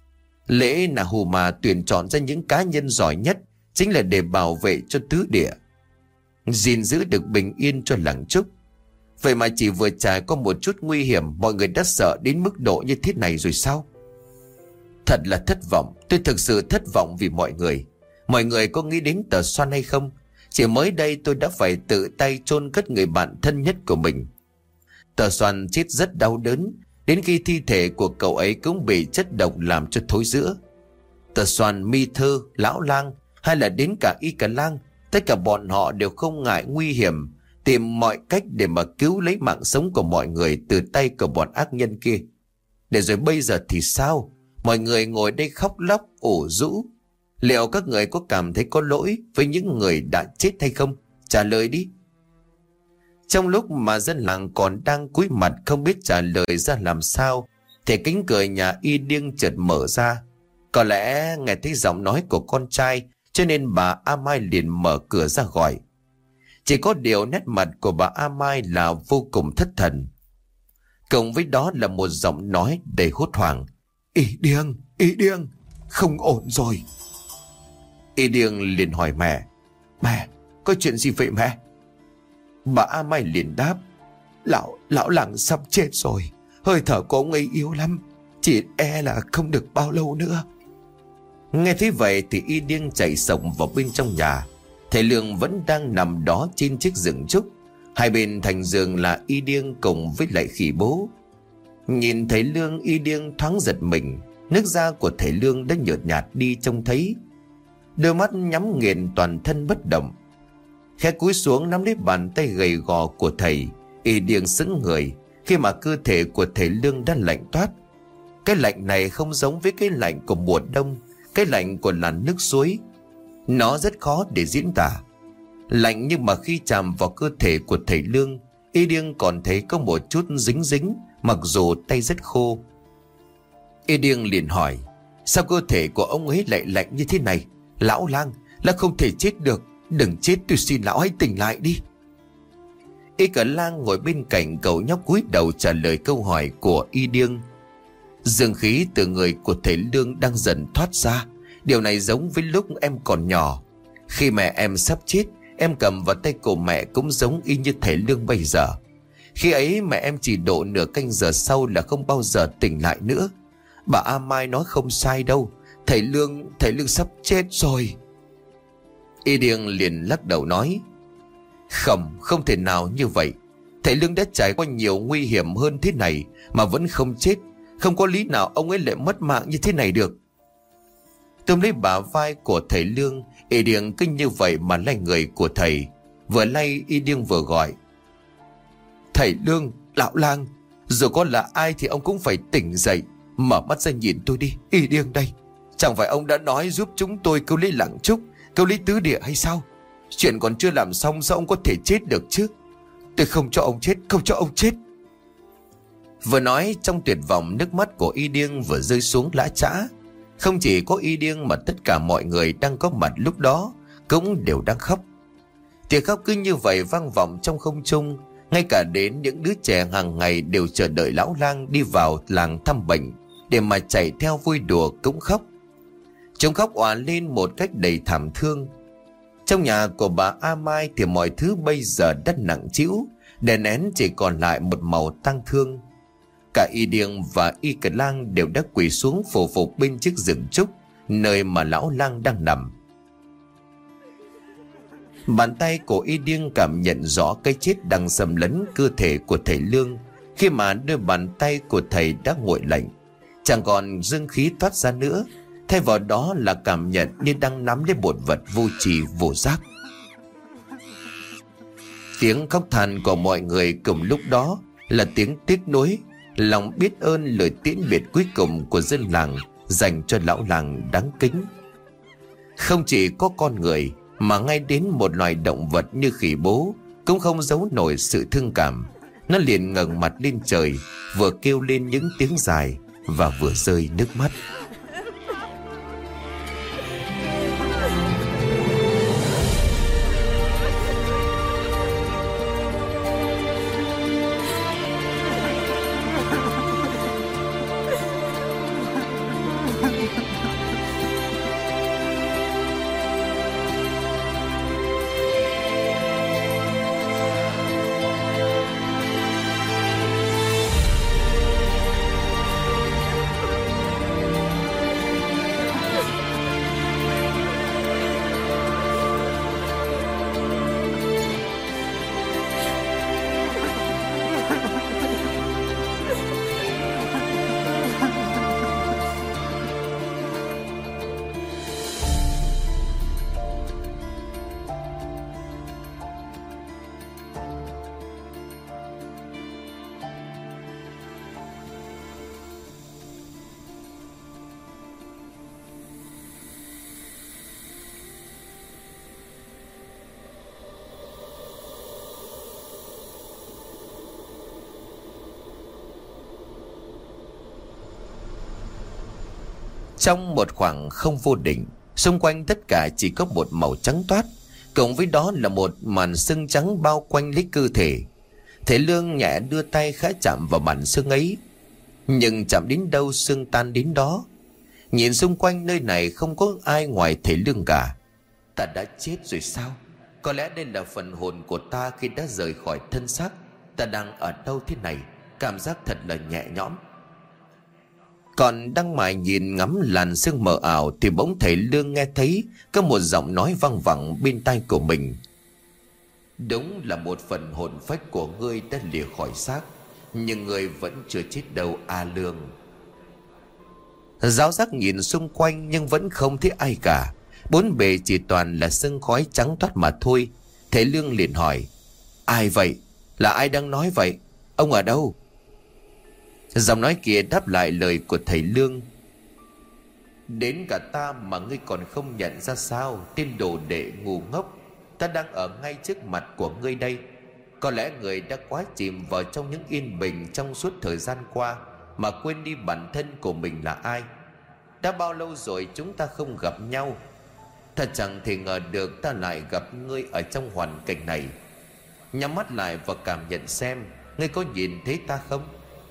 Lễ Nà Hù Mà tuyển chọn ra những cá nhân giỏi nhất chính là để bảo vệ cho tứ địa, gìn giữ được bình yên cho làng Trúc. Vậy mà chỉ vừa trải qua một chút nguy hiểm, mọi người đã sợ đến mức độ như thế này rồi sao? Thật là thất vọng, tôi thực sự thất vọng vì mọi người. Mọi người có nghĩ đến Tờ Xoan hay không? Chỉ mới đây tôi đã phải tự tay chôn cất người bạn thân nhất của mình. Tờ Xoan chết rất đau đớn, đến khi thi thể của cậu ấy cũng bị chất độc làm cho thối rữa. Tờ Xoan, Mi Thơ, Lão Lang hay là đến cả Y Cả Lang, tất cả bọn họ đều không ngại nguy hiểm, tìm mọi cách để mà cứu lấy mạng sống của mọi người từ tay của bọn ác nhân kia. Để rồi bây giờ thì sao? Mọi người ngồi đây khóc lóc ủ rũ. Liệu các người có cảm thấy có lỗi với những người đã chết hay không? Trả lời đi. Trong lúc mà dân làng còn đang cúi mặt không biết trả lời ra làm sao, thì cánh cửa nhà Y Điêng chợt mở ra. Có lẽ nghe thấy giọng nói của con trai, cho nên bà A Mai liền mở cửa ra gọi. Chỉ có điều nét mặt của bà A Mai là vô cùng thất thần. Cộng với đó là một giọng nói đầy hốt hoảng: Y Điêng, Y Điêng, không ổn rồi. Y Điêng liền hỏi mẹ: Mẹ, có chuyện gì vậy mẹ? Bà A Mai liền đáp: Lão, lão làng sắp chết rồi. Hơi thở của ông ấy yếu lắm, chỉ e là không được bao lâu nữa. Nghe thấy vậy thì Y Điêng chạy sổng vào bên trong nhà. Thầy Lương vẫn đang nằm đó trên chiếc giường trúc. Hai bên thành giường là Y Điêng cùng với lại Khỉ Bố. Nhìn thấy Lương, Y Điêng thoáng giật mình. Nước da của thầy Lương đã nhợt nhạt đi trông thấy. Đôi mắt nhắm nghiền, toàn thân bất động. Khẽ cúi xuống nắm lấy bàn tay gầy gò của thầy, Y Điêng sững người khi mà cơ thể của thầy Lương đã lạnh toát. Cái lạnh này không giống với cái lạnh của mùa đông, cái lạnh của làn nước suối. Nó rất khó để diễn tả. Lạnh nhưng mà khi chạm vào cơ thể của thầy Lương, Y Điêng còn thấy có một chút dính dính, mặc dù tay rất khô. Y Điêng liền hỏi: Sao cơ thể của ông ấy lại lạnh như thế này? Lão lang, là không thể chết được. Đừng chết, tôi xin lão hãy tỉnh lại đi. Y Cả Lang ngồi bên cạnh cậu nhóc cúi đầu trả lời câu hỏi của Y Điêng. Dương khí từ người của thầy Lương đang dần thoát ra. Điều này giống với lúc em còn nhỏ. Khi mẹ em sắp chết, em cầm vào tay của mẹ cũng giống y như thầy Lương bây giờ. Khi ấy mẹ em chỉ độ nửa canh giờ sau là không bao giờ tỉnh lại nữa. Bà A Mai nói không sai đâu. Thầy Lương, thầy Lương sắp chết rồi. Y Điêng liền lắc đầu nói: Không, không thể nào như vậy. Thầy Lương đã trải qua nhiều nguy hiểm hơn thế này mà vẫn không chết. Không có lý nào ông ấy lại mất mạng như thế này được. Túm lấy bả vai của thầy Lương, Y Điêng cứ như vậy mà lay người của thầy. Vừa lay, Y Điêng vừa gọi: Thầy Lương, lão lang, dù có là ai thì ông cũng phải tỉnh dậy. Mở mắt ra nhìn tôi đi, Y Điêng đây. Chẳng phải ông đã nói giúp chúng tôi cứu lấy Làng Trúc, cứu lấy tứ địa hay sao? Chuyện còn chưa làm xong sao ông có thể chết được chứ? Tôi không cho ông chết, không cho ông chết. Vừa nói, trong tuyệt vọng, nước mắt của Y Điêng vừa rơi xuống lã chã. Không chỉ có Y Điêng mà tất cả mọi người đang có mặt lúc đó cũng đều đang khóc. Tiếng khóc cứ như vậy vang vọng trong không trung. Ngay cả đến những đứa trẻ hàng ngày đều chờ đợi lão lang đi vào làng thăm bệnh để mà chạy theo vui đùa cũng khóc. Chúng khóc òa lên một cách đầy thảm thương. Trong nhà của bà A Mai thì mọi thứ bây giờ đã nặng trĩu, đè nén chỉ còn lại một màu tang thương. Cả Y Điêng và Y Cật Lang đều đã quỳ xuống phù phục bên chiếc giường trúc nơi mà lão lang đang nằm. Bàn tay của Y Điêng cảm nhận rõ cái chết đang xâm lấn cơ thể của thầy Lương khi mà đôi bàn tay của thầy đã nguội lạnh, chẳng còn dương khí thoát ra nữa. Thay vào đó là cảm nhận như đang nắm lấy một vật vô tri vô giác. Tiếng khóc than của mọi người cùng lúc đó là tiếng tiếc nuối, lòng biết ơn lời tiễn biệt cuối cùng của dân làng dành cho lão làng đáng kính. Không chỉ có con người mà ngay đến một loài động vật như khỉ bố cũng không giấu nổi sự thương cảm. Nó liền ngẩng mặt lên trời, vừa kêu lên những tiếng dài và vừa rơi nước mắt. Trong một khoảng không vô định, xung quanh tất cả chỉ có một màu trắng toát, cộng với đó là một màn sương trắng bao quanh lấy cơ thể. Thầy Lương nhẹ đưa tay khẽ chạm vào màn sương ấy, nhưng chạm đến đâu sương tan đến đó. Nhìn xung quanh nơi này không có ai ngoài thầy Lương cả. Ta đã chết rồi sao? Có lẽ đây là phần hồn của ta khi đã rời khỏi thân xác. Ta đang ở đâu thế này? Cảm giác thật là nhẹ nhõm. Còn đang mải nhìn ngắm làn sương mờ ảo thì bỗng thầy Lương nghe thấy có một giọng nói văng vẳng bên tai của mình. Đúng là một phần hồn phách của ngươi đã lìa khỏi xác, nhưng ngươi vẫn chưa chết đâu A Lương. Giáo giác nhìn xung quanh nhưng vẫn không thấy ai cả. Bốn bề chỉ toàn là sương khói trắng toát mà thôi. Thầy Lương liền hỏi: Ai vậy? Là ai đang nói vậy? Ông ở đâu? Giọng nói kia đáp lại lời của thầy Lương: Đến cả ta mà ngươi còn không nhận ra sao, tên đồ đệ ngu ngốc. Ta đang ở ngay trước mặt của ngươi đây. Có lẽ người đã quá chìm vào trong những yên bình trong suốt thời gian qua mà quên đi bản thân của mình là ai. Đã bao lâu rồi chúng ta không gặp nhau. Thật chẳng thể ngờ được ta lại gặp ngươi ở trong hoàn cảnh này. Nhắm mắt lại và cảm nhận xem ngươi có nhìn thấy ta không.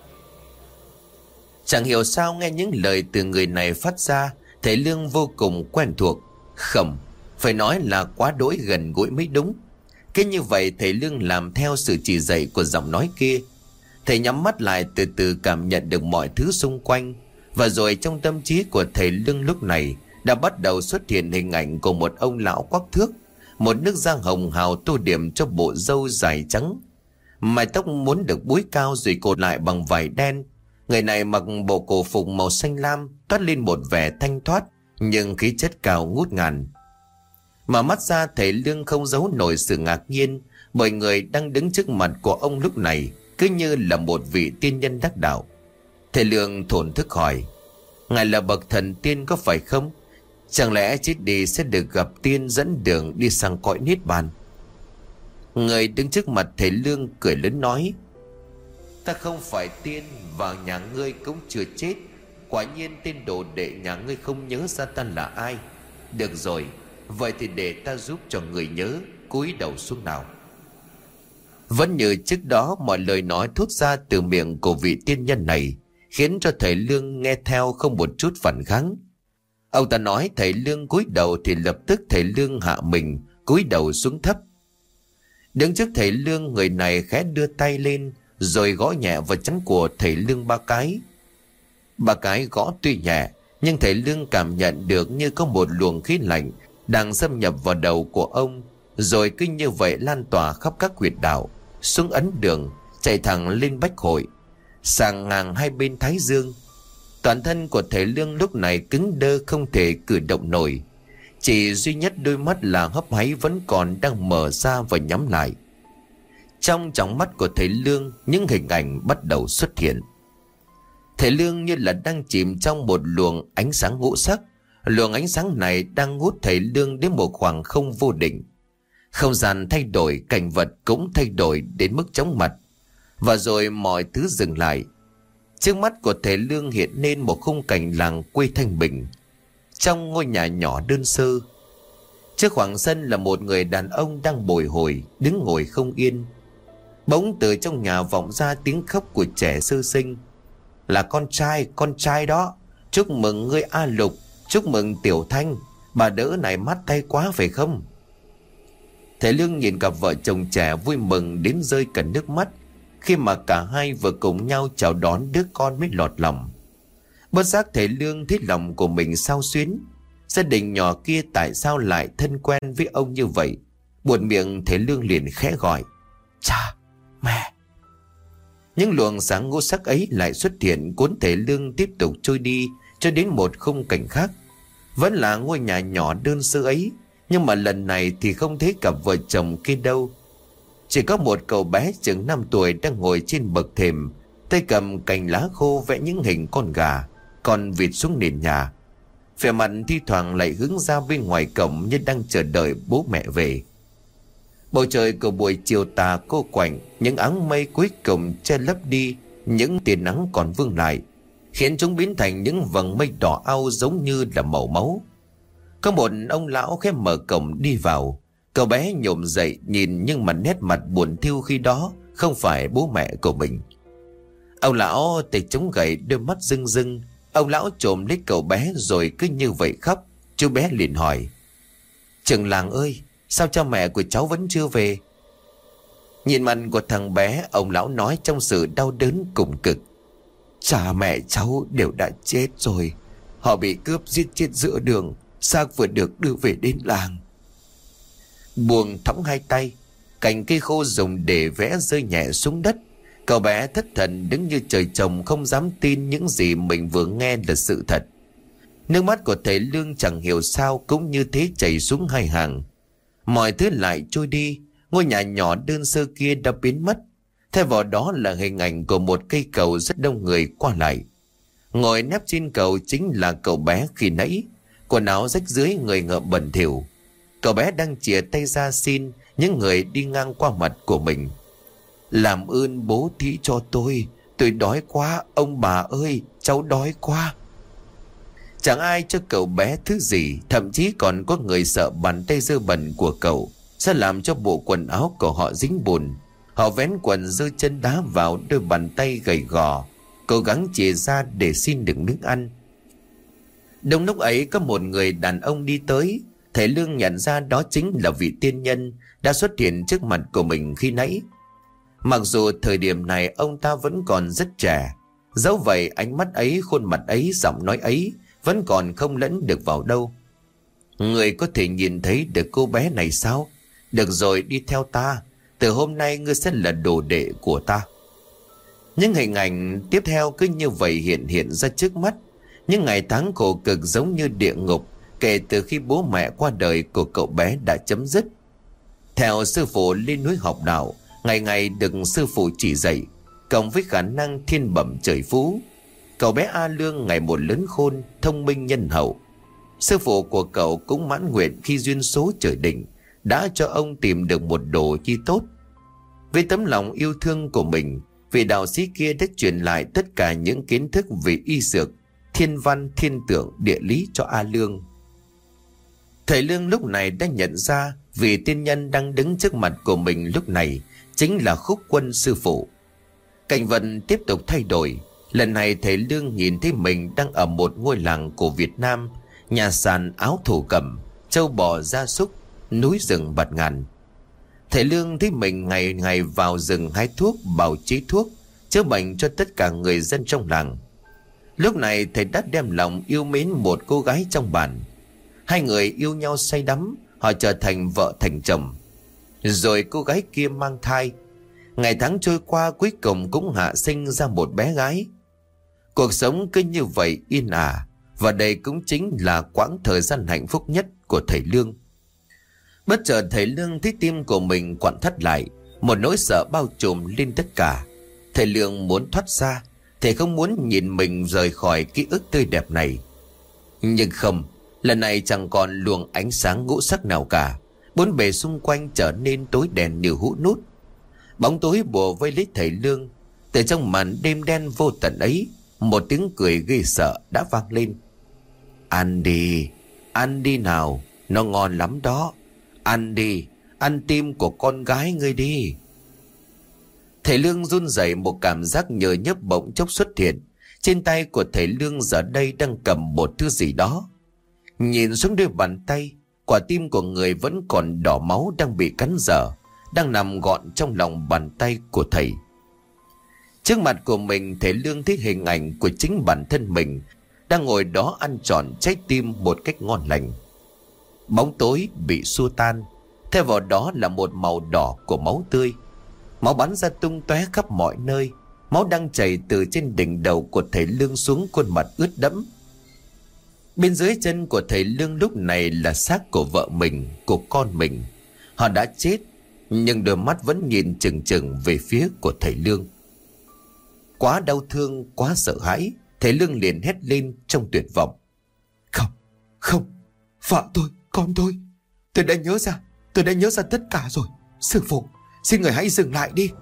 Chẳng hiểu sao nghe những lời từ người này phát ra, thầy Lương vô cùng quen thuộc. Không, phải nói là quá đỗi gần gũi mới đúng. Cứ như vậy thầy Lương làm theo sự chỉ dạy của giọng nói kia. Thầy nhắm mắt lại, từ từ cảm nhận được mọi thứ xung quanh. Và rồi trong tâm trí của thầy Lương lúc này đã bắt đầu xuất hiện hình ảnh của một ông lão quắc thước, một nước da hồng hào tô điểm cho bộ râu dài trắng, mái tóc muốn được búi cao rồi cột lại bằng vải đen. Người này mặc bộ cổ phục màu xanh lam, toát lên một vẻ thanh thoát nhưng khí chất cao ngút ngàn. Mà mắt ra thầy Lương không giấu nổi sự ngạc nhiên, bởi người đang đứng trước mặt của ông lúc này cứ như là một vị tiên nhân đắc đạo. Thầy Lương thổn thức hỏi: "Ngài là bậc thần tiên có phải không? Chẳng lẽ chết đi sẽ được gặp tiên dẫn đường đi sang cõi niết bàn?" Người đứng trước mặt thầy Lương cười lớn nói: "Ta không phải tiên, và nhà ngươi cũng chưa chết. Quả nhiên tên đồ đệ nhà ngươi không nhớ ra ta là ai. Được rồi, vậy thì để ta giúp cho người nhớ. Cúi đầu xuống nào." Vẫn như trước đó, mọi lời nói thốt ra từ miệng của vị tiên nhân này khiến cho thầy Lương nghe theo không một chút phản kháng. Ông ta nói thầy Lương cúi đầu thì lập tức thầy Lương hạ mình cúi đầu xuống thấp. Đứng trước thầy Lương, người này khẽ đưa tay lên rồi gõ nhẹ vào trán của thầy Lương ba cái. Ba cái gõ tuy nhẹ, nhưng thầy Lương cảm nhận được như có một luồng khí lạnh đang xâm nhập vào đầu của ông, rồi cứ như vậy lan tỏa khắp các huyệt đạo, xuống ấn đường, chạy thẳng lên bách hội, sang ngang hai bên thái dương. Toàn thân của thầy Lương lúc này cứng đơ không thể cử động nổi, chỉ duy nhất đôi mắt là hấp háy vẫn còn đang mở ra và nhắm lại. Trong tròng mắt của thầy Lương, những hình ảnh bắt đầu xuất hiện. Thầy Lương như là đang chìm trong một luồng ánh sáng ngũ sắc. Luồng ánh sáng này đang hút thầy Lương đến một khoảng không vô định. Không gian thay đổi, cảnh vật cũng thay đổi đến mức chóng mặt. Và rồi mọi thứ dừng lại. Trước mắt của thầy Lương hiện lên một khung cảnh làng quê thanh bình. Trong ngôi nhà nhỏ đơn sơ, trước khoảng sân là một người đàn ông đang bồi hồi, đứng ngồi không yên. Bỗng từ trong nhà vọng ra tiếng khóc của trẻ sơ sinh: "Là con trai, con trai đó. Chúc mừng ngươi A Lục, chúc mừng Tiểu Thanh. Bà đỡ này mát tay quá phải không?" Thầy Lương nhìn cặp vợ chồng trẻ vui mừng đến rơi cả nước mắt khi mà cả hai vừa cùng nhau chào đón đứa con mới lọt lòng. Bất giác thầy Lương thấy lòng của mình xao xuyến. Gia đình nhỏ kia tại sao lại thân quen với ông như vậy? Buột miệng thầy Lương liền khẽ gọi: "Cha, mẹ." Những luồng sáng ngũ sắc ấy lại xuất hiện, cuốn thầy Lương tiếp tục trôi đi cho đến một khung cảnh khác. Vẫn là ngôi nhà nhỏ đơn sơ ấy, nhưng mà lần này thì không thấy cặp vợ chồng kia đâu. Chỉ có một cậu bé chừng năm tuổi đang ngồi trên bậc thềm, tay cầm cành lá khô vẽ những hình con gà, con vịt xuống nền nhà. Vẻ mặt thi thoảng lại hướng ra bên ngoài cổng như đang chờ đợi bố mẹ về. Bầu trời của buổi chiều tà cô quạnh, những áng mây cuối cùng che lấp đi những tia nắng còn vương lại, khiến chúng biến thành những vầng mây đỏ au giống như là màu máu. Có một ông lão khép mở cổng đi vào. Cậu bé nhổm dậy nhìn, nhưng mà nét mặt buồn thiu khi đó không phải bố mẹ của mình. Ông lão tay chống gậy, đôi mắt rưng rưng. Ông lão trồm lấy cậu bé rồi cứ như vậy khóc. Chú bé liền hỏi: "Trưởng làng ơi, sao cha mẹ của cháu vẫn chưa về?" Nhìn mặt của thằng bé, ông lão nói trong sự đau đớn cùng cực: "Cha mẹ cháu đều đã chết rồi. Họ bị cướp giết chết giữa đường, xác vừa được đưa về đến làng." Buông thõng hai tay, cành cây khô dùng để vẽ rơi nhẹ xuống đất. Cậu bé thất thần đứng như trời trồng, không dám tin những gì mình vừa nghe là sự thật. Nước mắt của thầy Lương chẳng hiểu sao cũng như thế chảy xuống hai hàng. Mọi thứ lại trôi đi. Ngôi nhà nhỏ đơn sơ kia đã biến mất. Thay vào đó là hình ảnh của một cây cầu rất đông người qua lại. Ngồi nép trên cầu chính là cậu bé khi nãy, quần áo rách rưới, người ngợm bẩn thỉu. Cậu bé đang chìa tay ra xin những người đi ngang qua mặt của mình: "Làm ơn bố thí cho tôi, tôi đói quá, ông bà ơi, cháu đói quá." Chẳng ai cho cậu bé thứ gì, thậm chí còn có người sợ bàn tay dơ bẩn của cậu sẽ làm cho bộ quần áo của họ dính bùn. Họ vén quần giơ chân đá vào đôi bàn tay gầy gò, cố gắng chìa ra để xin được nước ăn. Đúng lúc ấy có một người đàn ông đi tới. Thầy Lương nhận ra đó chính là vị tiên nhân đã xuất hiện trước mặt của mình khi nãy. Mặc dù thời điểm này ông ta vẫn còn rất trẻ, Dẫu vậy ánh mắt ấy, khuôn mặt ấy, giọng nói ấy vẫn còn không lẫn được vào đâu. Người có thể nhìn thấy được cô bé này sao? Được rồi, đi theo ta. Từ hôm nay ngươi sẽ là đồ đệ của ta. Những hình ảnh tiếp theo cứ như vậy hiện hiện ra trước mắt. Những ngày tháng khổ cực giống như địa ngục kể từ khi bố mẹ qua đời của cậu bé đã chấm dứt. Theo sư phụ lên núi học đạo, ngày ngày được sư phụ chỉ dạy, cộng với khả năng thiên bẩm trời phú, cậu bé A Lương ngày một lớn khôn, thông minh nhân hậu. Sư phụ của cậu cũng mãn nguyện khi duyên số trời định đã cho ông tìm được một đồ chi tốt. Với tấm lòng yêu thương của mình, vị đạo sĩ kia đã truyền lại tất cả những kiến thức về y dược, thiên văn, thiên tượng, địa lý cho A Lương. Thầy Lương lúc này đã nhận ra vị tiên nhân đang đứng trước mặt của mình lúc này chính là Khúc Quân sư phụ. Cảnh vật tiếp tục thay đổi. Lần này thầy Lương nhìn thấy mình đang ở một ngôi làng của Việt Nam, nhà sàn áo thổ cẩm, trâu bò gia súc, núi rừng bạt ngàn. Thầy Lương thấy mình ngày ngày vào rừng hái thuốc, bào chế thuốc, chữa bệnh cho tất cả người dân trong làng. Lúc này thầy đã đem lòng yêu mến một cô gái trong bản. Hai người yêu nhau say đắm, họ trở thành vợ thành chồng. Rồi cô gái kia mang thai. Ngày tháng trôi qua, cuối cùng cũng hạ sinh ra một bé gái. Cuộc sống cứ như vậy yên ả, và đây cũng chính là quãng thời gian hạnh phúc nhất của thầy Lương. Bất chợt thầy Lương thấy tim của mình quặn thắt lại, một nỗi sợ bao trùm lên tất cả. Thầy Lương muốn thoát ra, thầy không muốn nhìn mình rời khỏi ký ức tươi đẹp này. Nhưng không, lần này chẳng còn luồng ánh sáng ngũ sắc nào cả. Bốn bề xung quanh trở nên tối đen như hũ nút. Bóng tối bùa vây lấy thầy Lương. Từ trong màn đêm đen vô tận ấy, một tiếng cười ghê sợ đã vang lên. Ăn đi, ăn đi nào, nó ngon lắm đó. Ăn đi, ăn tim của con gái ngươi đi. Thầy Lương run rẩy, một cảm giác nhờ nhớp bỗng chốc xuất hiện. Trên tay của thầy Lương giờ đây đang cầm một thứ gì đó. Nhìn xuống đôi bàn tay, quả tim của người vẫn còn đỏ máu đang bị cắn dở, đang nằm gọn trong lòng bàn tay của thầy. Trước mặt của mình, thầy Lương thấy hình ảnh của chính bản thân mình đang ngồi đó ăn trọn trái tim một cách ngon lành. Bóng tối bị xua tan, thay vào đó là một màu đỏ của máu tươi. Máu bắn ra tung tóe khắp mọi nơi. Máu đang chảy từ trên đỉnh đầu của thầy Lương xuống khuôn mặt ướt đẫm. Bên dưới chân của thầy Lương lúc này là xác của vợ mình, của con mình. Họ đã chết, nhưng đôi mắt vẫn nhìn chừng chừng về phía của thầy Lương. Quá đau thương, quá sợ hãi, thầy Lương liền hét lên trong tuyệt vọng. Không, không, vợ tôi, con tôi, tôi đã nhớ ra, tôi đã nhớ ra tất cả rồi. Sư phụ, xin người hãy dừng lại đi.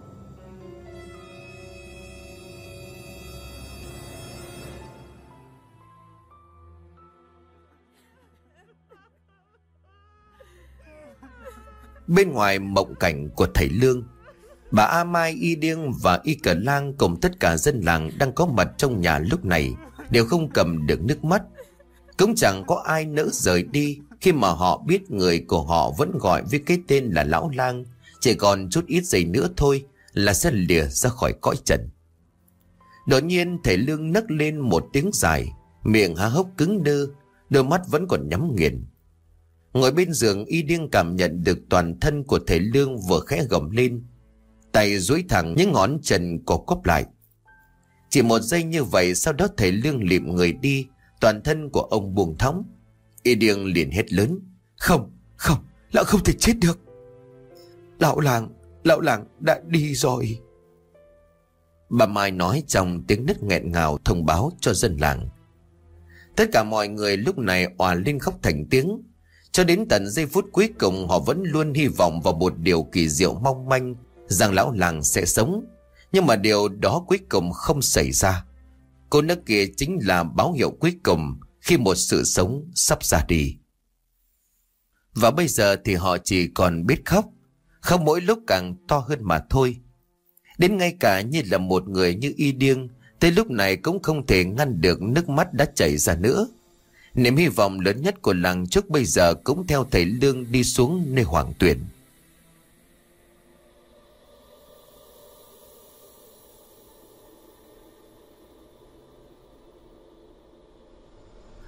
Bên ngoài mộng cảnh của thầy Lương, bà A Mai, Y Điêng và Y Cờ Lang cùng tất cả dân làng đang có mặt trong nhà lúc này đều không cầm được nước mắt. Cũng chẳng có ai nỡ rời đi khi mà họ biết người của họ vẫn gọi với cái tên là Lão Lang. Chỉ còn chút ít giây nữa thôi là sẽ lìa ra khỏi cõi trần. Đột nhiên thầy Lương nấc lên một tiếng dài, miệng há hốc cứng đơ, đôi mắt vẫn còn nhắm nghiền. Ngồi bên giường, Y Điêng cảm nhận được toàn thân của thầy Lương vừa khẽ gầm lên, tay duỗi thẳng, những ngón chân co quắp lại. Chỉ một giây như vậy, sau đó thầy Lương lịm người đi, toàn thân của ông buông thõng. Y Điêng liền hét lớn. Không, không, lão không thể chết được. Lão làng, lão làng đã đi rồi. Bà Mai nói trong tiếng nấc nghẹn ngào thông báo cho dân làng. Tất cả mọi người lúc này òa lên khóc thành tiếng. Cho đến tận giây phút cuối cùng, họ vẫn luôn hy vọng vào một điều kỳ diệu mong manh rằng lão làng sẽ sống. Nhưng mà điều đó cuối cùng không xảy ra. Cô nấc kia chính là báo hiệu cuối cùng khi một sự sống sắp ra đi. Và bây giờ thì họ chỉ còn biết khóc, khóc mỗi lúc càng to hơn mà thôi. Đến ngay cả như là một người như Y Điêng, tới lúc này cũng không thể ngăn được nước mắt đã chảy ra nữa. Niềm hy vọng lớn nhất của làng Trúc bây giờ cũng theo thầy Lương đi xuống nơi hoàng tuyển.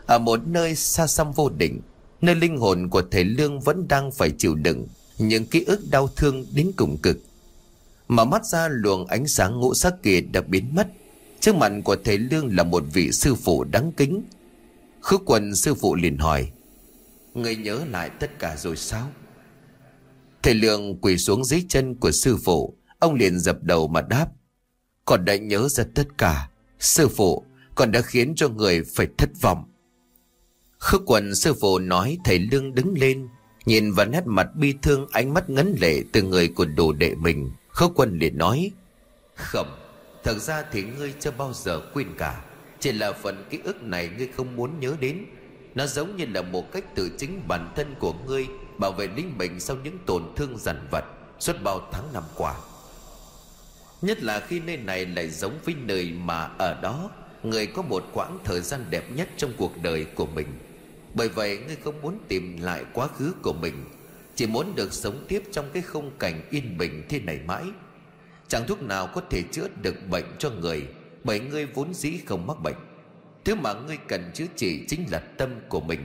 Ở một nơi xa xăm vô định, nơi linh hồn của thầy Lương vẫn đang phải chịu đựng những ký ức đau thương đến cùng cực. Mở mắt ra, luồng ánh sáng ngũ sắc kia đã biến mất. Trước mặt của thầy Lương là một vị sư phụ đáng kính. Khước Quân sư phụ liền hỏi: "Người nhớ lại tất cả rồi sao?" Thầy Lương quỳ xuống dưới chân của sư phụ. Ông liền dập đầu mà đáp: "Con đã nhớ ra tất cả. Sư phụ, con đã khiến cho người phải thất vọng." Khước Quân sư phụ nói. Thầy Lương đứng lên, nhìn vào nét mặt bi thương, ánh mắt ngấn lệ từ người của đồ đệ mình. Khước Quân liền nói: "Không, thật ra thì ngươi chưa bao giờ quên cả. Chỉ là phần ký ức này ngươi không muốn nhớ đến. Nó giống như là một cách tự chính bản thân của ngươi bảo vệ linh mình sau những tổn thương dằn vặt suốt bao tháng năm qua. Nhất là khi nơi này lại giống với nơi mà ở đó người có một quãng thời gian đẹp nhất trong cuộc đời của mình. Bởi vậy ngươi không muốn tìm lại quá khứ của mình, chỉ muốn được sống tiếp trong cái khung cảnh yên bình thế này mãi. Chẳng thuốc nào có thể chữa được bệnh cho người, bởi ngươi vốn dĩ không mắc bệnh. Thứ mà ngươi cần chữa trị chính là tâm của mình."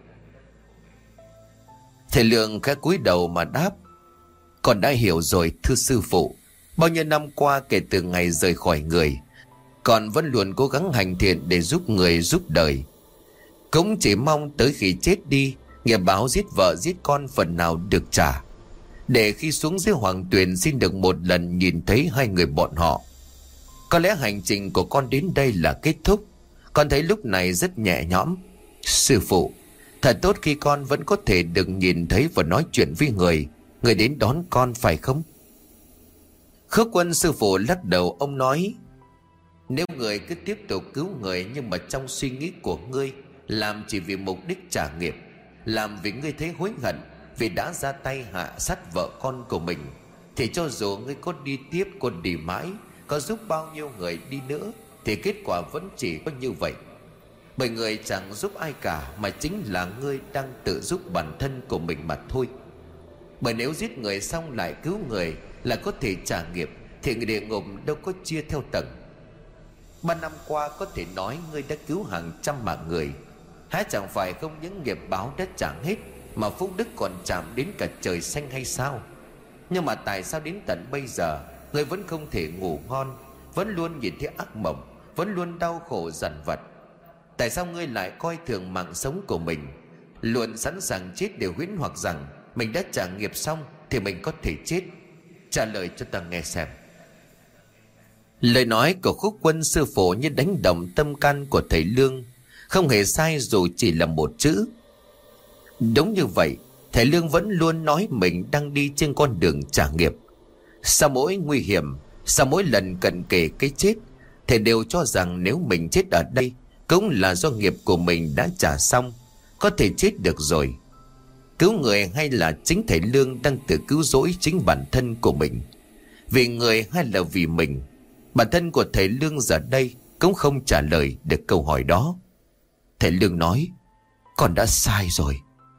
Thầy Lương khẽ cúi đầu mà đáp: "Con đã hiểu rồi thưa sư phụ. Bao nhiêu năm qua kể từ ngày rời khỏi người, con vẫn luôn cố gắng hành thiện để giúp người giúp đời. Cũng chỉ mong tới khi chết đi, nghiệp báo giết vợ giết con phần nào được trả, để khi xuống dưới hoàng tuyền xin được một lần nhìn thấy hai người bọn họ. Có lẽ hành trình của con đến đây là kết thúc. Con thấy lúc này rất nhẹ nhõm. Sư phụ, thật tốt khi con vẫn có thể được nhìn thấy và nói chuyện với người Người đến đón con phải không?" Khước Quân sư phụ lắc đầu. Ông nói: "Nếu người cứ tiếp tục cứu người, nhưng mà trong suy nghĩ của ngươi làm chỉ vì mục đích trả nghiệp, làm vì ngươi thấy hối hận vì đã ra tay hạ sát vợ con của mình, thì cho dù ngươi có đi tiếp, có đi mãi, có giúp bao nhiêu người đi nữa, thì kết quả vẫn chỉ có như vậy. Bởi người chẳng giúp ai cả, mà chính là ngươi đang tự giúp bản thân của mình mà thôi. Bởi nếu giết người xong lại cứu người là có thể trả nghiệp, thì người địa ngục đâu có chia theo tầng. Ba năm qua có thể nói ngươi đã cứu hàng trăm mạng người, há chẳng phải không những nghiệp báo đã trả hết, mà phúc đức còn chạm đến cả trời xanh hay sao? Nhưng mà tại sao đến tận bây giờ ngươi vẫn không thể ngủ ngon, vẫn luôn nhìn thấy ác mộng, vẫn luôn đau khổ dằn vặt? Tại sao ngươi lại coi thường mạng sống của mình, luôn sẵn sàng chết để huyễn hoặc rằng mình đã trả nghiệp xong thì mình có thể chết? Trả lời cho ta nghe xem." Lời nói của Khúc Quân sư phụ như đánh động tâm can của thầy Lương, không hề sai dù chỉ là một chữ. Đúng như vậy, thầy Lương vẫn luôn nói mình đang đi trên con đường trả nghiệp. Sau mỗi nguy hiểm, sau mỗi lần cận kề cái chết, thầy đều cho rằng nếu mình chết ở đây cũng là do nghiệp của mình đã trả xong, có thể chết được rồi. Cứu người hay là chính thầy Lương đang tự cứu rỗi chính bản thân của mình? Vì người hay là vì mình? Bản thân của thầy Lương giờ đây cũng không trả lời được câu hỏi đó. Thầy Lương nói: "Con đã sai rồi."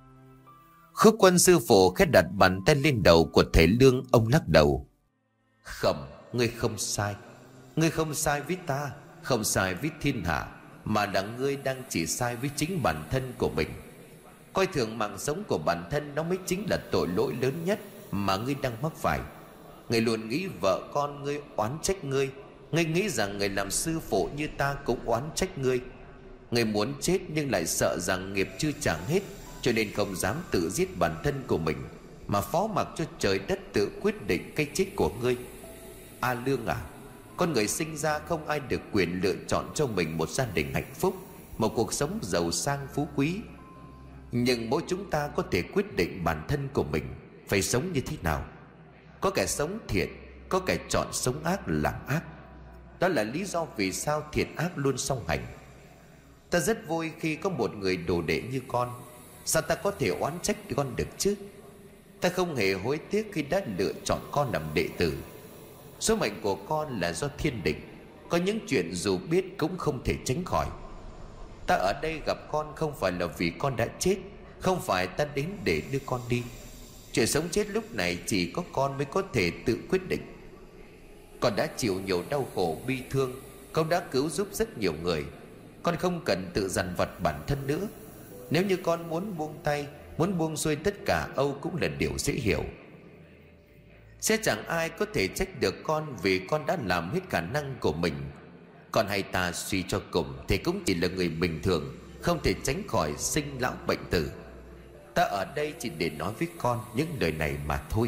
Khước Quân sư phụ khẽ đặt bàn tay lên đầu của thầy Lương. Ông lắc đầu: "Không, ngươi không sai. Ngươi không sai với ta, không sai với thiên hạ, mà là ngươi đang chỉ sai với chính bản thân của mình. Coi thường mạng sống của bản thân, nó mới chính là tội lỗi lớn nhất mà ngươi đang mắc phải. Ngươi luôn nghĩ vợ con ngươi oán trách ngươi. Ngươi nghĩ rằng người làm sư phụ như ta cũng oán trách ngươi. Ngươi muốn chết nhưng lại sợ rằng nghiệp chưa trả hết, cho nên không dám tự giết bản thân của mình, mà phó mặc cho trời đất tự quyết định cái chết của ngươi. A Lương à, con người sinh ra không ai được quyền lựa chọn cho mình một gia đình hạnh phúc, một cuộc sống giàu sang phú quý. Nhưng mỗi chúng ta có thể quyết định bản thân của mình phải sống như thế nào. Có kẻ sống thiện, có kẻ chọn sống ác làm ác. Đó là lý do vì sao thiện ác luôn song hành. Ta rất vui khi có một người đồ đệ như con. Sao ta có thể oán trách con được chứ? Ta không hề hối tiếc khi đã lựa chọn con làm đệ tử. Số mệnh của con là do thiên định. Có những chuyện dù biết cũng không thể tránh khỏi. Ta ở đây gặp con không phải là vì con đã chết, không phải ta đến để đưa con đi. Chuyện sống chết lúc này chỉ có con mới có thể tự quyết định. Con đã chịu nhiều đau khổ bi thương, con đã cứu giúp rất nhiều người. Con không cần tự dằn vặt bản thân nữa. Nếu như con muốn buông tay, muốn buông xuôi tất cả, Âu cũng là điều dễ hiểu. Sẽ chẳng ai có thể trách được con, vì con đã làm hết khả năng của mình. Còn hay ta suy cho cùng thì cũng chỉ là người bình thường, không thể tránh khỏi sinh lão bệnh tử. Ta ở đây chỉ để nói với con những lời này mà thôi.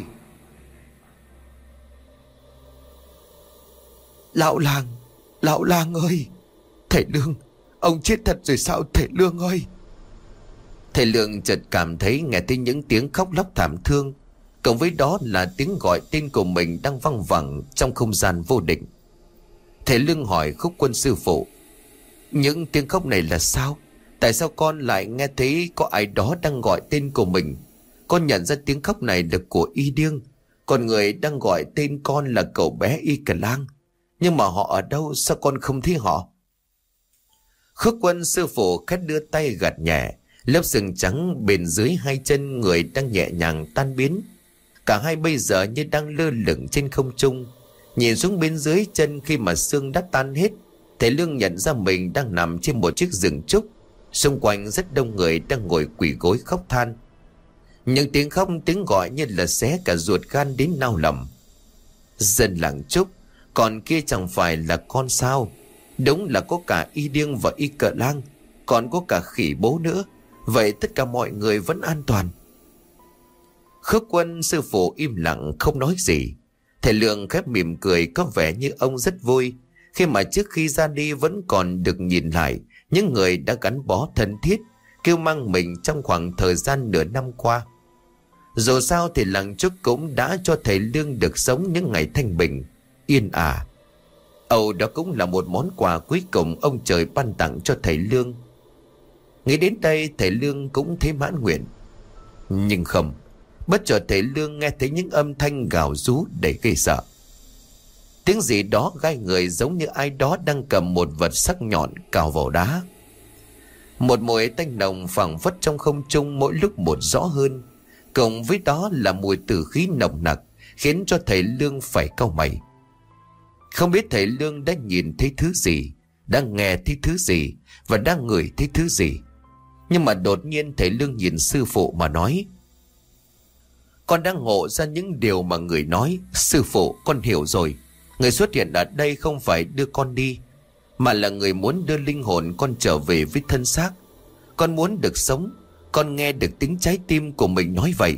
Lão làng, lão làng ơi! Thầy Lương, ông chết thật rồi sao thầy Lương ơi? Thầy Lương chợt cảm thấy nghe thấy những tiếng khóc lóc thảm thương, cộng với đó là tiếng gọi tên của mình đang văng vẳng trong không gian vô định. Thầy Lương hỏi Khúc Quân sư phụ: những tiếng khóc này là sao? Tại sao con lại nghe thấy có ai đó đang gọi tên của mình? Con nhận ra tiếng khóc này là của Y Điêng, còn người đang gọi tên con là cậu bé Y Cờ Lang. Nhưng mà họ ở đâu? Sao con không thấy họ? Khúc Quân sư phụ khẽ đưa tay gật nhẹ, lớp sừng trắng bên dưới hai chân người đang nhẹ nhàng tan biến. Cả hai bây giờ như đang lơ lửng trên không trung. Nhìn xuống bên dưới chân, khi mà xương đã tan hết, thầy Lương nhận ra mình đang nằm trên một chiếc giường trúc. Xung quanh rất đông người đang ngồi quỳ gối khóc than. Những tiếng khóc, tiếng gọi như là xé cả ruột gan đến nao lòng. Dân làng Trúc, còn kia chẳng phải là con sao? Đúng là có cả Y Điêng và Y Cờ Lang, còn có cả Khỉ Bố nữa. Vậy tất cả mọi người vẫn an toàn. Khước Quân sư phụ im lặng không nói gì. Thầy Lương khép mỉm cười, có vẻ như ông rất vui khi mà trước khi ra đi vẫn còn được nhìn lại những người đã gắn bó thân thiết, kêu mang mình trong khoảng thời gian nửa năm qua. Dù sao thì làng Trúc cũng đã cho thầy Lương được sống những ngày thanh bình, yên ả. Âu đó cũng là một món quà cuối cùng ông trời ban tặng cho thầy Lương. Nghĩ đến đây, thầy Lương cũng thấy mãn nguyện. Nhưng không, bất chợt thầy Lương nghe thấy những âm thanh gào rú đầy gây sợ. Tiếng gì đó gai người, giống như ai đó đang cầm một vật sắc nhọn cào vào đá. Một mùi tanh nồng phảng phất trong không trung mỗi lúc một rõ hơn, cộng với đó là mùi tử khí nồng nặc, khiến cho thầy Lương phải cau mày. Không biết thầy Lương đã nhìn thấy thứ gì, đang nghe thấy thứ gì và đang ngửi thấy thứ gì. Nhưng mà đột nhiên thầy Lương nhìn sư phụ mà nói: con đang ngộ ra những điều mà người nói. Sư phụ, con hiểu rồi. Người xuất hiện ở đây không phải đưa con đi, mà là người muốn đưa linh hồn con trở về với thân xác. Con muốn được sống. Con nghe được tiếng trái tim của mình nói vậy.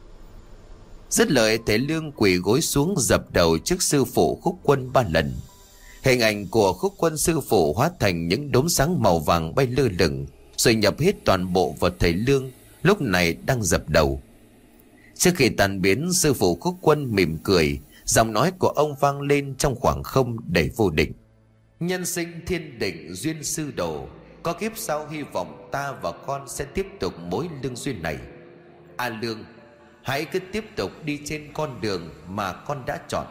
Dứt lời, thầy Lương quỳ gối xuống dập đầu trước sư phụ Khúc Quân ba lần. Hình ảnh của Khúc Quân sư phụ hóa thành những đốm sáng màu vàng bay lơ lửng, rồi nhập hết toàn bộ vào thầy Lương lúc này đang dập đầu. Trước khi tan biến, sư phụ Khúc Quân mỉm cười, giọng nói của ông vang lên trong khoảng không đầy vô định: nhân sinh thiên định duyên sư đồ, có kiếp sau hy vọng ta và con sẽ tiếp tục mối lương duyên này. A Lương, hãy cứ tiếp tục đi trên con đường mà con đã chọn.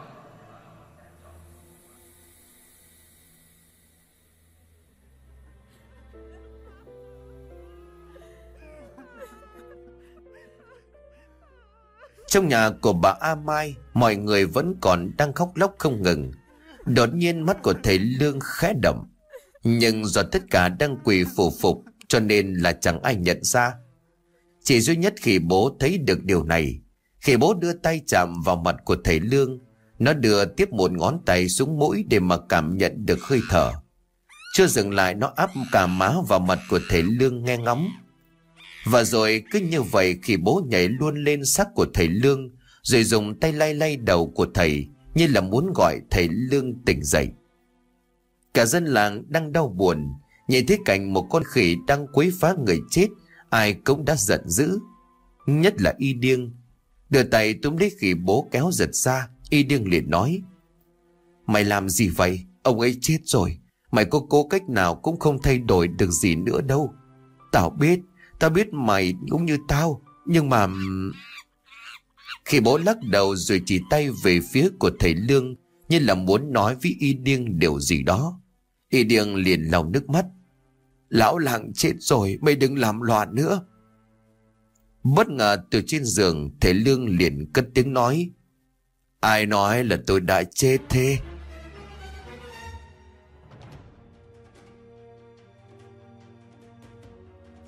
Trong nhà của bà A Mai, mọi người vẫn còn đang khóc lóc không ngừng. Đột nhiên mắt của thầy Lương khẽ động, nhưng do tất cả đang quỳ phủ phục cho nên là chẳng ai nhận ra. Chỉ duy nhất Khỉ Bố thấy được điều này. Khỉ Bố đưa tay chạm vào mặt của thầy Lương. Nó đưa tiếp một ngón tay xuống mũi để mà cảm nhận được hơi thở. Chưa dừng lại, nó áp cả má vào mặt của thầy Lương nghe ngóng. Và rồi cứ như vậy, Khỉ Bố nhảy luôn lên xác của thầy Lương, rồi dùng tay lay lay đầu của thầy, như là muốn gọi thầy Lương tỉnh dậy. Cả dân làng đang đau buồn, nhìn thấy cảnh một con khỉ đang quấy phá người chết, ai cũng đã giận dữ. Nhất là Y Điêng, đưa tay túm lấy Khỉ Bố kéo giật ra. Y Điêng liền nói: mày làm gì vậy? Ông ấy chết rồi, mày có cố cách nào cũng không thay đổi được gì nữa đâu. Tao biết, tao biết mày cũng như tao, nhưng mà... Khỉ Bố lắc đầu rồi chỉ tay về phía của thầy Lương, như là muốn nói với Y Điêng điều gì đó. Y Điêng liền lau nước mắt: lão làng chết rồi, mày đừng làm loạn nữa. Bất ngờ từ trên giường, thầy Lương liền cất tiếng nói: ai nói là tôi đã chết thế?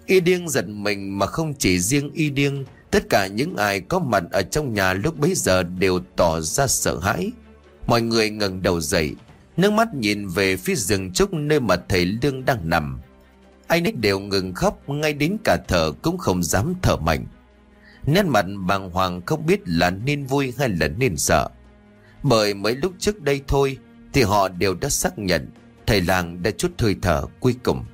Y Điêng giật mình, mà không chỉ riêng Y Điêng, tất cả những ai có mặt ở trong nhà lúc bấy giờ đều tỏ ra sợ hãi. Mọi người ngẩng đầu dậy, nước mắt nhìn về phía rừng trúc nơi mà thầy Lương đang nằm. Ai nấy đều ngừng khóc, ngay đến cả thở cũng không dám thở mạnh. Nét mặt bàng hoàng không biết là nên vui hay là nên sợ. Bởi mấy lúc trước đây thôi thì họ đều đã xác nhận thầy làng đã trút hơi thở cuối cùng.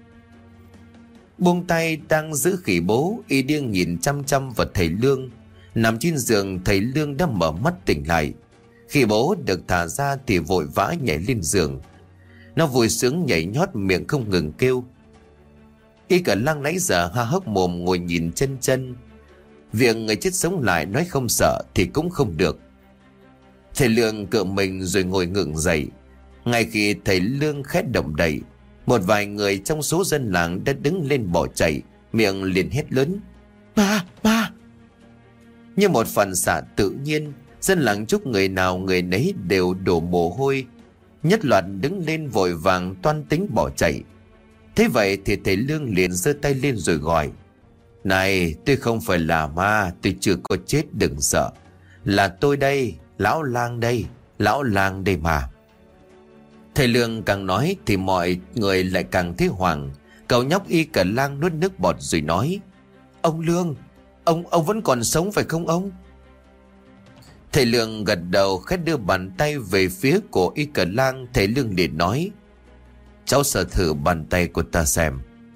Buông tay đang giữ khỉ bố, Y Điêng nhìn chăm chăm vào thầy Lương. Nằm trên giường, thầy Lương đã mở mắt tỉnh lại. Khi bố được thả ra thì vội vã nhảy lên giường. Nó vui sướng nhảy nhót, miệng không ngừng kêu. Y Cả Lăng nãy giờ há hốc mồm ngồi nhìn chân chân. Việc người chết sống lại nói không sợ thì cũng không được. Thầy Lương cựa mình rồi ngồi ngượng dậy. Ngay khi thầy Lương khét động đậy, một vài người trong số dân làng đã đứng lên bỏ chạy, miệng liền hét lớn: "Ma! Ma!" Như một phản xạ tự nhiên, dân làng Trúc người nào người nấy đều đổ mồ hôi, nhất loạt đứng lên vội vàng toan tính bỏ chạy. Thế vậy thì thầy Lương liền giơ tay lên rồi gọi: "Này, tôi không phải là ma, tôi chưa có chết, đừng sợ. Là tôi đây, lão lang đây, lão lang đây mà." Thầy Lương càng nói thì mọi người lại càng thấy hoảng. Cậu nhóc Y Cả Lang nuốt nước bọt rồi nói: "Ông Lương, ông ông vẫn còn sống phải không ông?" Thầy Lương gật đầu, khẽ đưa bàn tay về phía của Y Cả Lang. Thầy Lương liền nói: "Cháu sờ thử bàn tay của ta xem."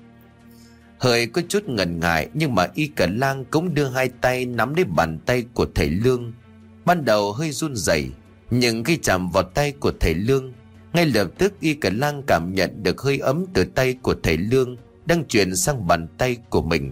Hơi có chút ngần ngại, nhưng mà Y Cả Lang cũng đưa hai tay nắm lấy bàn tay của thầy Lương. Ban đầu hơi run rẩy, nhưng khi chạm vào tay của thầy Lương, ngay lập tức Y Cả Lang cảm nhận được hơi ấm từ tay của thầy Lương đang chuyển sang bàn tay của mình.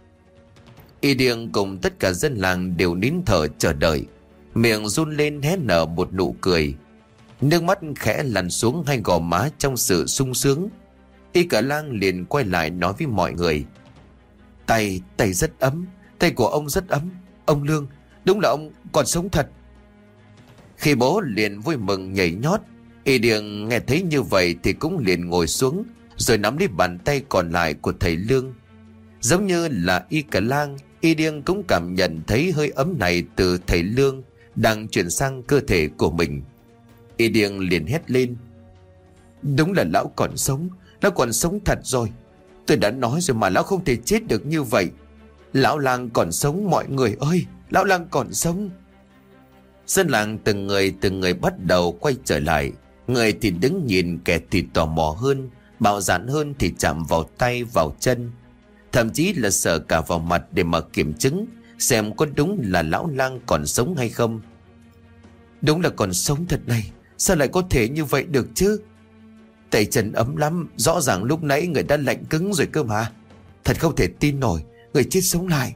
Y Điêng cùng tất cả dân làng đều nín thở chờ đợi, miệng run lên hé nở một nụ cười. Nước mắt khẽ lăn xuống hai gò má trong sự sung sướng. Y Cả Lang liền quay lại nói với mọi người: Tay, tay rất ấm, tay của ông rất ấm. Ông Lương, đúng là ông còn sống thật." Khi bố liền vui mừng nhảy nhót. Y Điêng nghe thấy như vậy thì cũng liền ngồi xuống, rồi nắm lấy bàn tay còn lại của thầy Lương. Giống như là Y Cả Lang, Y Điêng cũng cảm nhận thấy hơi ấm này từ thầy Lương đang chuyển sang cơ thể của mình. Y Điêng liền hét lên: "Đúng là lão còn sống, lão còn sống thật rồi. Tôi đã nói rồi mà, lão không thể chết được như vậy. Lão lang còn sống mọi người ơi, lão lang còn sống." Dân làng từng người từng người bắt đầu quay trở lại. Người thì đứng nhìn, kẻ thì tò mò hơn, bạo dạn hơn thì chạm vào tay vào chân, thậm chí là sờ cả vào mặt để mà kiểm chứng xem có đúng là lão lang còn sống hay không. Đúng là còn sống thật này, sao lại có thể như vậy được chứ? Tay chân ấm lắm, rõ ràng lúc nãy người đã lạnh cứng rồi cơ mà. Thật không thể tin nổi, người chết sống lại.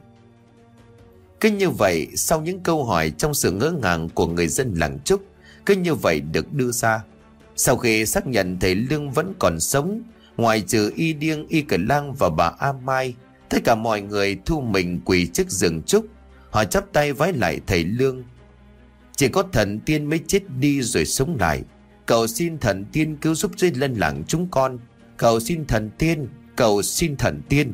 Cứ như vậy, sau những câu hỏi trong sự ngỡ ngàng của người dân làng Trúc, cứ như vậy được đưa ra. Sau khi xác nhận thầy Lương vẫn còn sống, ngoài trừ Y Điêng, Y Cả Lang và bà A Mai, tất cả mọi người thu mình quỳ trước rừng trúc. Họ chắp tay vái lại thầy Lương. Chỉ có thần tiên mới chết đi rồi sống lại. Cầu xin thần tiên cứu giúp dưới lân làng chúng con. Cầu xin thần tiên, cầu xin thần tiên.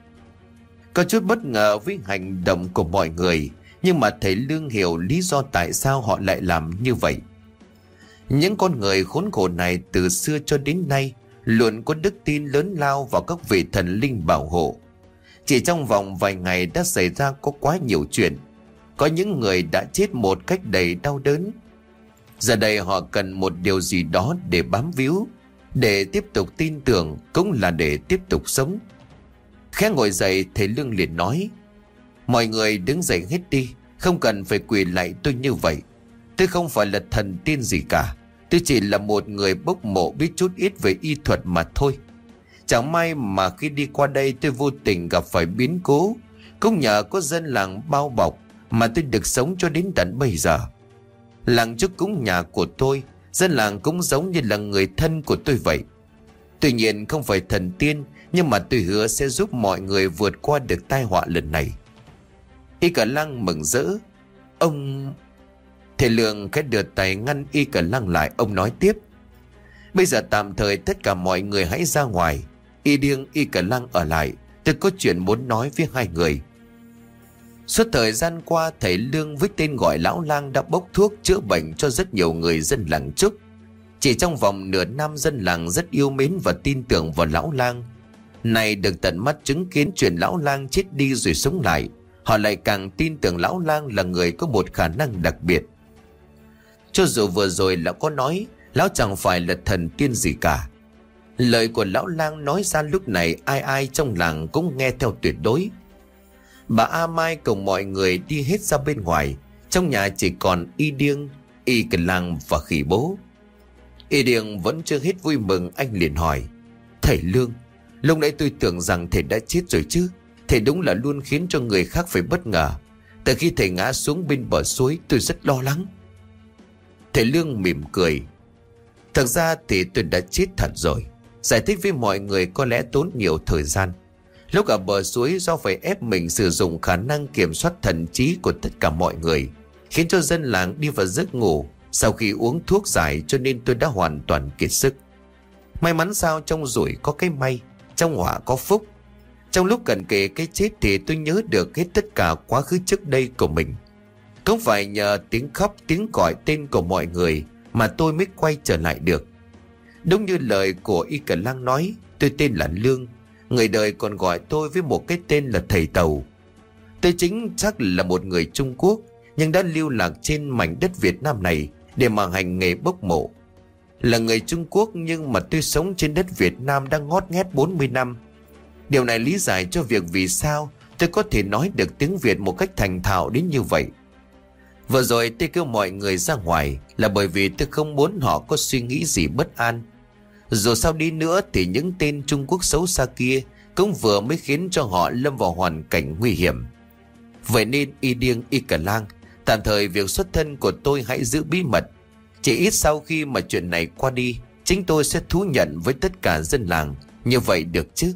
Có chút bất ngờ với hành động của mọi người, nhưng mà thầy Lương hiểu lý do tại sao họ lại làm như vậy. Những con người khốn khổ này từ xưa cho đến nay luôn có đức tin lớn lao vào các vị thần linh bảo hộ. Chỉ trong vòng vài ngày đã xảy ra có quá nhiều chuyện. Có những người đã chết một cách đầy đau đớn. Giờ đây họ cần một điều gì đó để bám víu, để tiếp tục tin tưởng, cũng là để tiếp tục sống. Khẽ ngồi dậy, thầy Lương liền nói: Mọi người đứng dậy hết đi, không cần phải quỳ lại tôi như vậy. Tôi không phải là thần tiên gì cả. Tôi chỉ là một người bốc mộ biết chút ít về y thuật mà thôi. Chẳng may mà khi đi qua đây tôi vô tình gặp phải biến cố. Cũng nhờ có dân làng bao bọc mà tôi được sống cho đến tận bây giờ. Làng Trúc cũng nhà của tôi, dân làng cũng giống như là người thân của tôi vậy. Tuy nhiên không phải thần tiên, nhưng mà tôi hứa sẽ giúp mọi người vượt qua được tai họa lần này. Y Cả Lang mừng rỡ. Ông... Thầy Lương khẽ đưa tay ngăn Y Cả Lang lại. Ông nói tiếp: Bây giờ tạm thời tất cả mọi người hãy ra ngoài. Y Điêng, Y Cả Lang ở lại, Tôi có chuyện muốn nói với hai người. Suốt thời gian qua, thầy Lương với tên gọi Lão Lang đã bốc thuốc chữa bệnh cho rất nhiều người dân làng Trúc. Chỉ trong vòng nửa năm, dân làng rất yêu mến và tin tưởng vào Lão Lang. Này được tận mắt chứng kiến chuyện Lão Lang chết đi rồi sống lại, họ lại càng tin tưởng Lão Lang là người có một khả năng đặc biệt. Cho dù vừa rồi lão có nói lão chẳng phải là thần tiên gì cả, lời của Lão Lang nói ra lúc này ai ai trong làng cũng nghe theo tuyệt đối. Bà A Mai cùng mọi người đi hết ra bên ngoài. Trong nhà chỉ còn Y Điêng, Y Cờ Lang và Khỉ Bố. Y Điêng vẫn chưa hết vui mừng, anh liền hỏi: Thầy Lương, lúc nãy tôi tưởng rằng thầy đã chết rồi chứ. Thầy đúng là luôn khiến cho người khác phải bất ngờ. Từ khi thầy ngã xuống bên bờ suối, tôi rất lo lắng. Thầy Lương mỉm cười: Thật ra thì tôi đã chết thật rồi. Giải thích với mọi người có lẽ tốn nhiều thời gian. Lúc ở bờ suối, do phải ép mình sử dụng khả năng kiểm soát thần trí của tất cả mọi người, khiến cho dân làng đi vào giấc ngủ sau khi uống thuốc giải, cho nên tôi đã hoàn toàn kiệt sức. May mắn sao trong rủi có cái may, trong họa có phúc. Trong lúc cận kề cái chết thì tôi nhớ được hết tất cả quá khứ trước đây của mình. Cũng phải nhờ tiếng khóc, tiếng gọi tên của mọi người mà tôi mới quay trở lại được. Đúng như lời của Y Cờ Lang nói, tôi tên là Lương. Người đời còn gọi tôi với một cái tên là Thầy Tàu. Tôi chính xác là một người Trung Quốc, nhưng đã lưu lạc trên mảnh đất Việt Nam này để mà hành nghề bốc mộ. Là người Trung Quốc nhưng mà tôi sống trên đất Việt Nam đã ngót nghét bốn mươi năm. Điều này lý giải cho việc vì sao tôi có thể nói được tiếng Việt một cách thành thạo đến như vậy. Vừa rồi tôi kêu mọi người ra ngoài là bởi vì tôi không muốn họ có suy nghĩ gì bất an. Dù sao đi nữa thì những tên Trung Quốc xấu xa kia cũng vừa mới khiến cho họ lâm vào hoàn cảnh nguy hiểm. Vậy nên Y Điêng, Y Cờ Lang, tạm thời việc xuất thân của tôi hãy giữ bí mật. Chỉ ít sau khi mà chuyện này qua đi, chính tôi sẽ thú nhận với tất cả dân làng. Như vậy được chứ?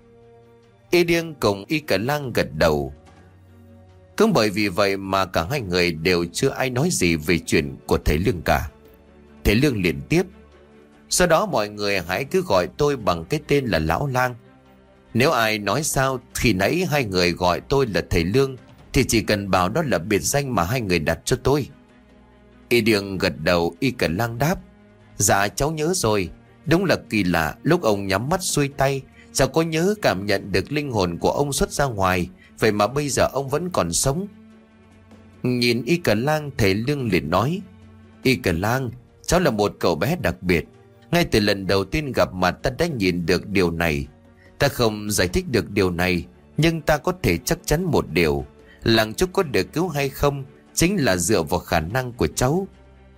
Y Điêng cùng Y Cờ Lang gật đầu. Cũng bởi vì vậy mà cả hai người đều chưa ai nói gì về chuyện của thầy Lương cả. Thầy Lương liền tiếp: Sau đó mọi người hãy cứ gọi tôi bằng cái tên là Lão Lang. Nếu ai nói sao khi nãy hai người gọi tôi là thầy Lương thì chỉ cần bảo đó là biệt danh mà hai người đặt cho tôi. Y Điêng gật đầu. Y Cờ Lang đáp: Dạ cháu nhớ rồi. Đúng là kỳ lạ, lúc ông nhắm mắt xuôi tay, cháu có nhớ cảm nhận được linh hồn của ông xuất ra ngoài. Vậy mà bây giờ ông vẫn còn sống. Nhìn Y Cờ Lang, thầy Lương liền nói: Y Cờ Lang, cháu là một cậu bé đặc biệt. Ngay từ lần đầu tiên gặp mặt ta đã nhìn được điều này. Ta không giải thích được điều này, nhưng ta có thể chắc chắn một điều: làng Trúc có được cứu hay không chính là dựa vào khả năng của cháu.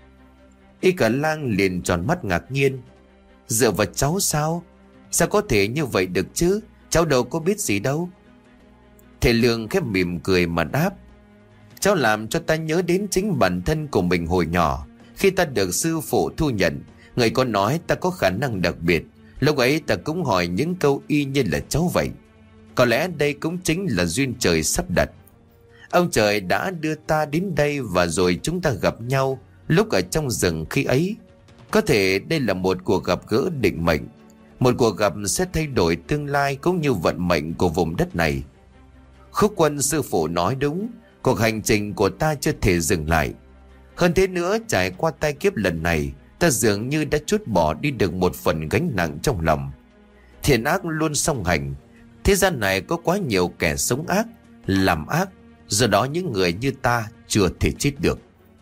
Y Cờ Lang liền tròn mắt ngạc nhiên: Dựa vào cháu sao? Sao có thể như vậy được chứ? Cháu đâu có biết gì đâu. Thầy Lương khép mỉm cười mà đáp: Cháu làm cho ta nhớ đến chính bản thân của mình hồi nhỏ. Khi ta được sư phụ thu nhận, người có nói ta có khả năng đặc biệt. Lúc ấy ta cũng hỏi những câu y như là cháu vậy. Có lẽ đây cũng chính là duyên trời sắp đặt. Ông trời đã đưa ta đến đây và rồi chúng ta gặp nhau lúc ở trong rừng khi ấy. Có thể đây là một cuộc gặp gỡ định mệnh. Một cuộc gặp sẽ thay đổi tương lai cũng như vận mệnh của vùng đất này. Khúc Quân sư phụ nói đúng, cuộc hành trình của ta chưa thể dừng lại. Hơn thế nữa, trải qua tai kiếp lần này, ta dường như đã trút bỏ đi được một phần gánh nặng trong lòng. Thiện ác luôn song hành. Thế gian này có quá nhiều kẻ sống ác, làm ác, do đó những người như ta chưa thể chết được.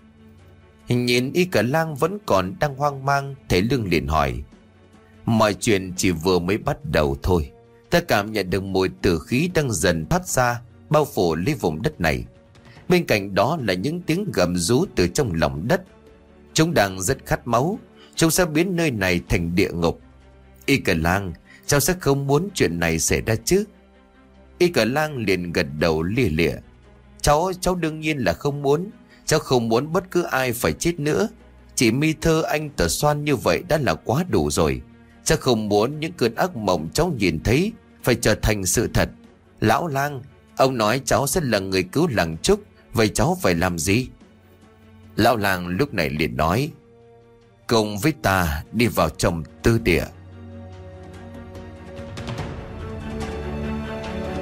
Nhìn Y Cờ Lang vẫn còn đang hoang mang, thầy Lương liền hỏi: Mọi chuyện chỉ vừa mới bắt đầu thôi. Ta cảm nhận được mùi tử khí đang dần thoát ra, bao phủ lấy vùng đất này. Bên cạnh đó là những tiếng gầm rú từ trong lòng đất. Chúng đang rất khát máu. Chúng sẽ biến nơi này thành địa ngục. Y Cờ Lang, cháu sẽ không muốn chuyện này xảy ra chứ? Y Cờ Lang liền gật đầu lia lịa: Cháu, cháu đương nhiên là không muốn. Cháu không muốn bất cứ ai phải chết nữa. Chỉ mi thơ anh Tờ Xoan như vậy đã là quá đủ rồi. Cháu không muốn những cơn ác mộng cháu nhìn thấy phải trở thành sự thật. Lão Lang, ông nói cháu sẽ là người cứu làng Trúc, vậy cháu phải làm gì? Lão Lang lúc này liền nói: Cùng với ta đi vào trong tư địa.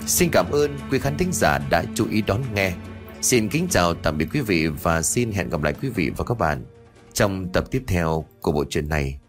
Xin cảm ơn quý khán thính giả đã chú ý đón nghe. Xin kính chào tạm biệt quý vị và xin hẹn gặp lại quý vị và các bạn trong tập tiếp theo của bộ truyện này.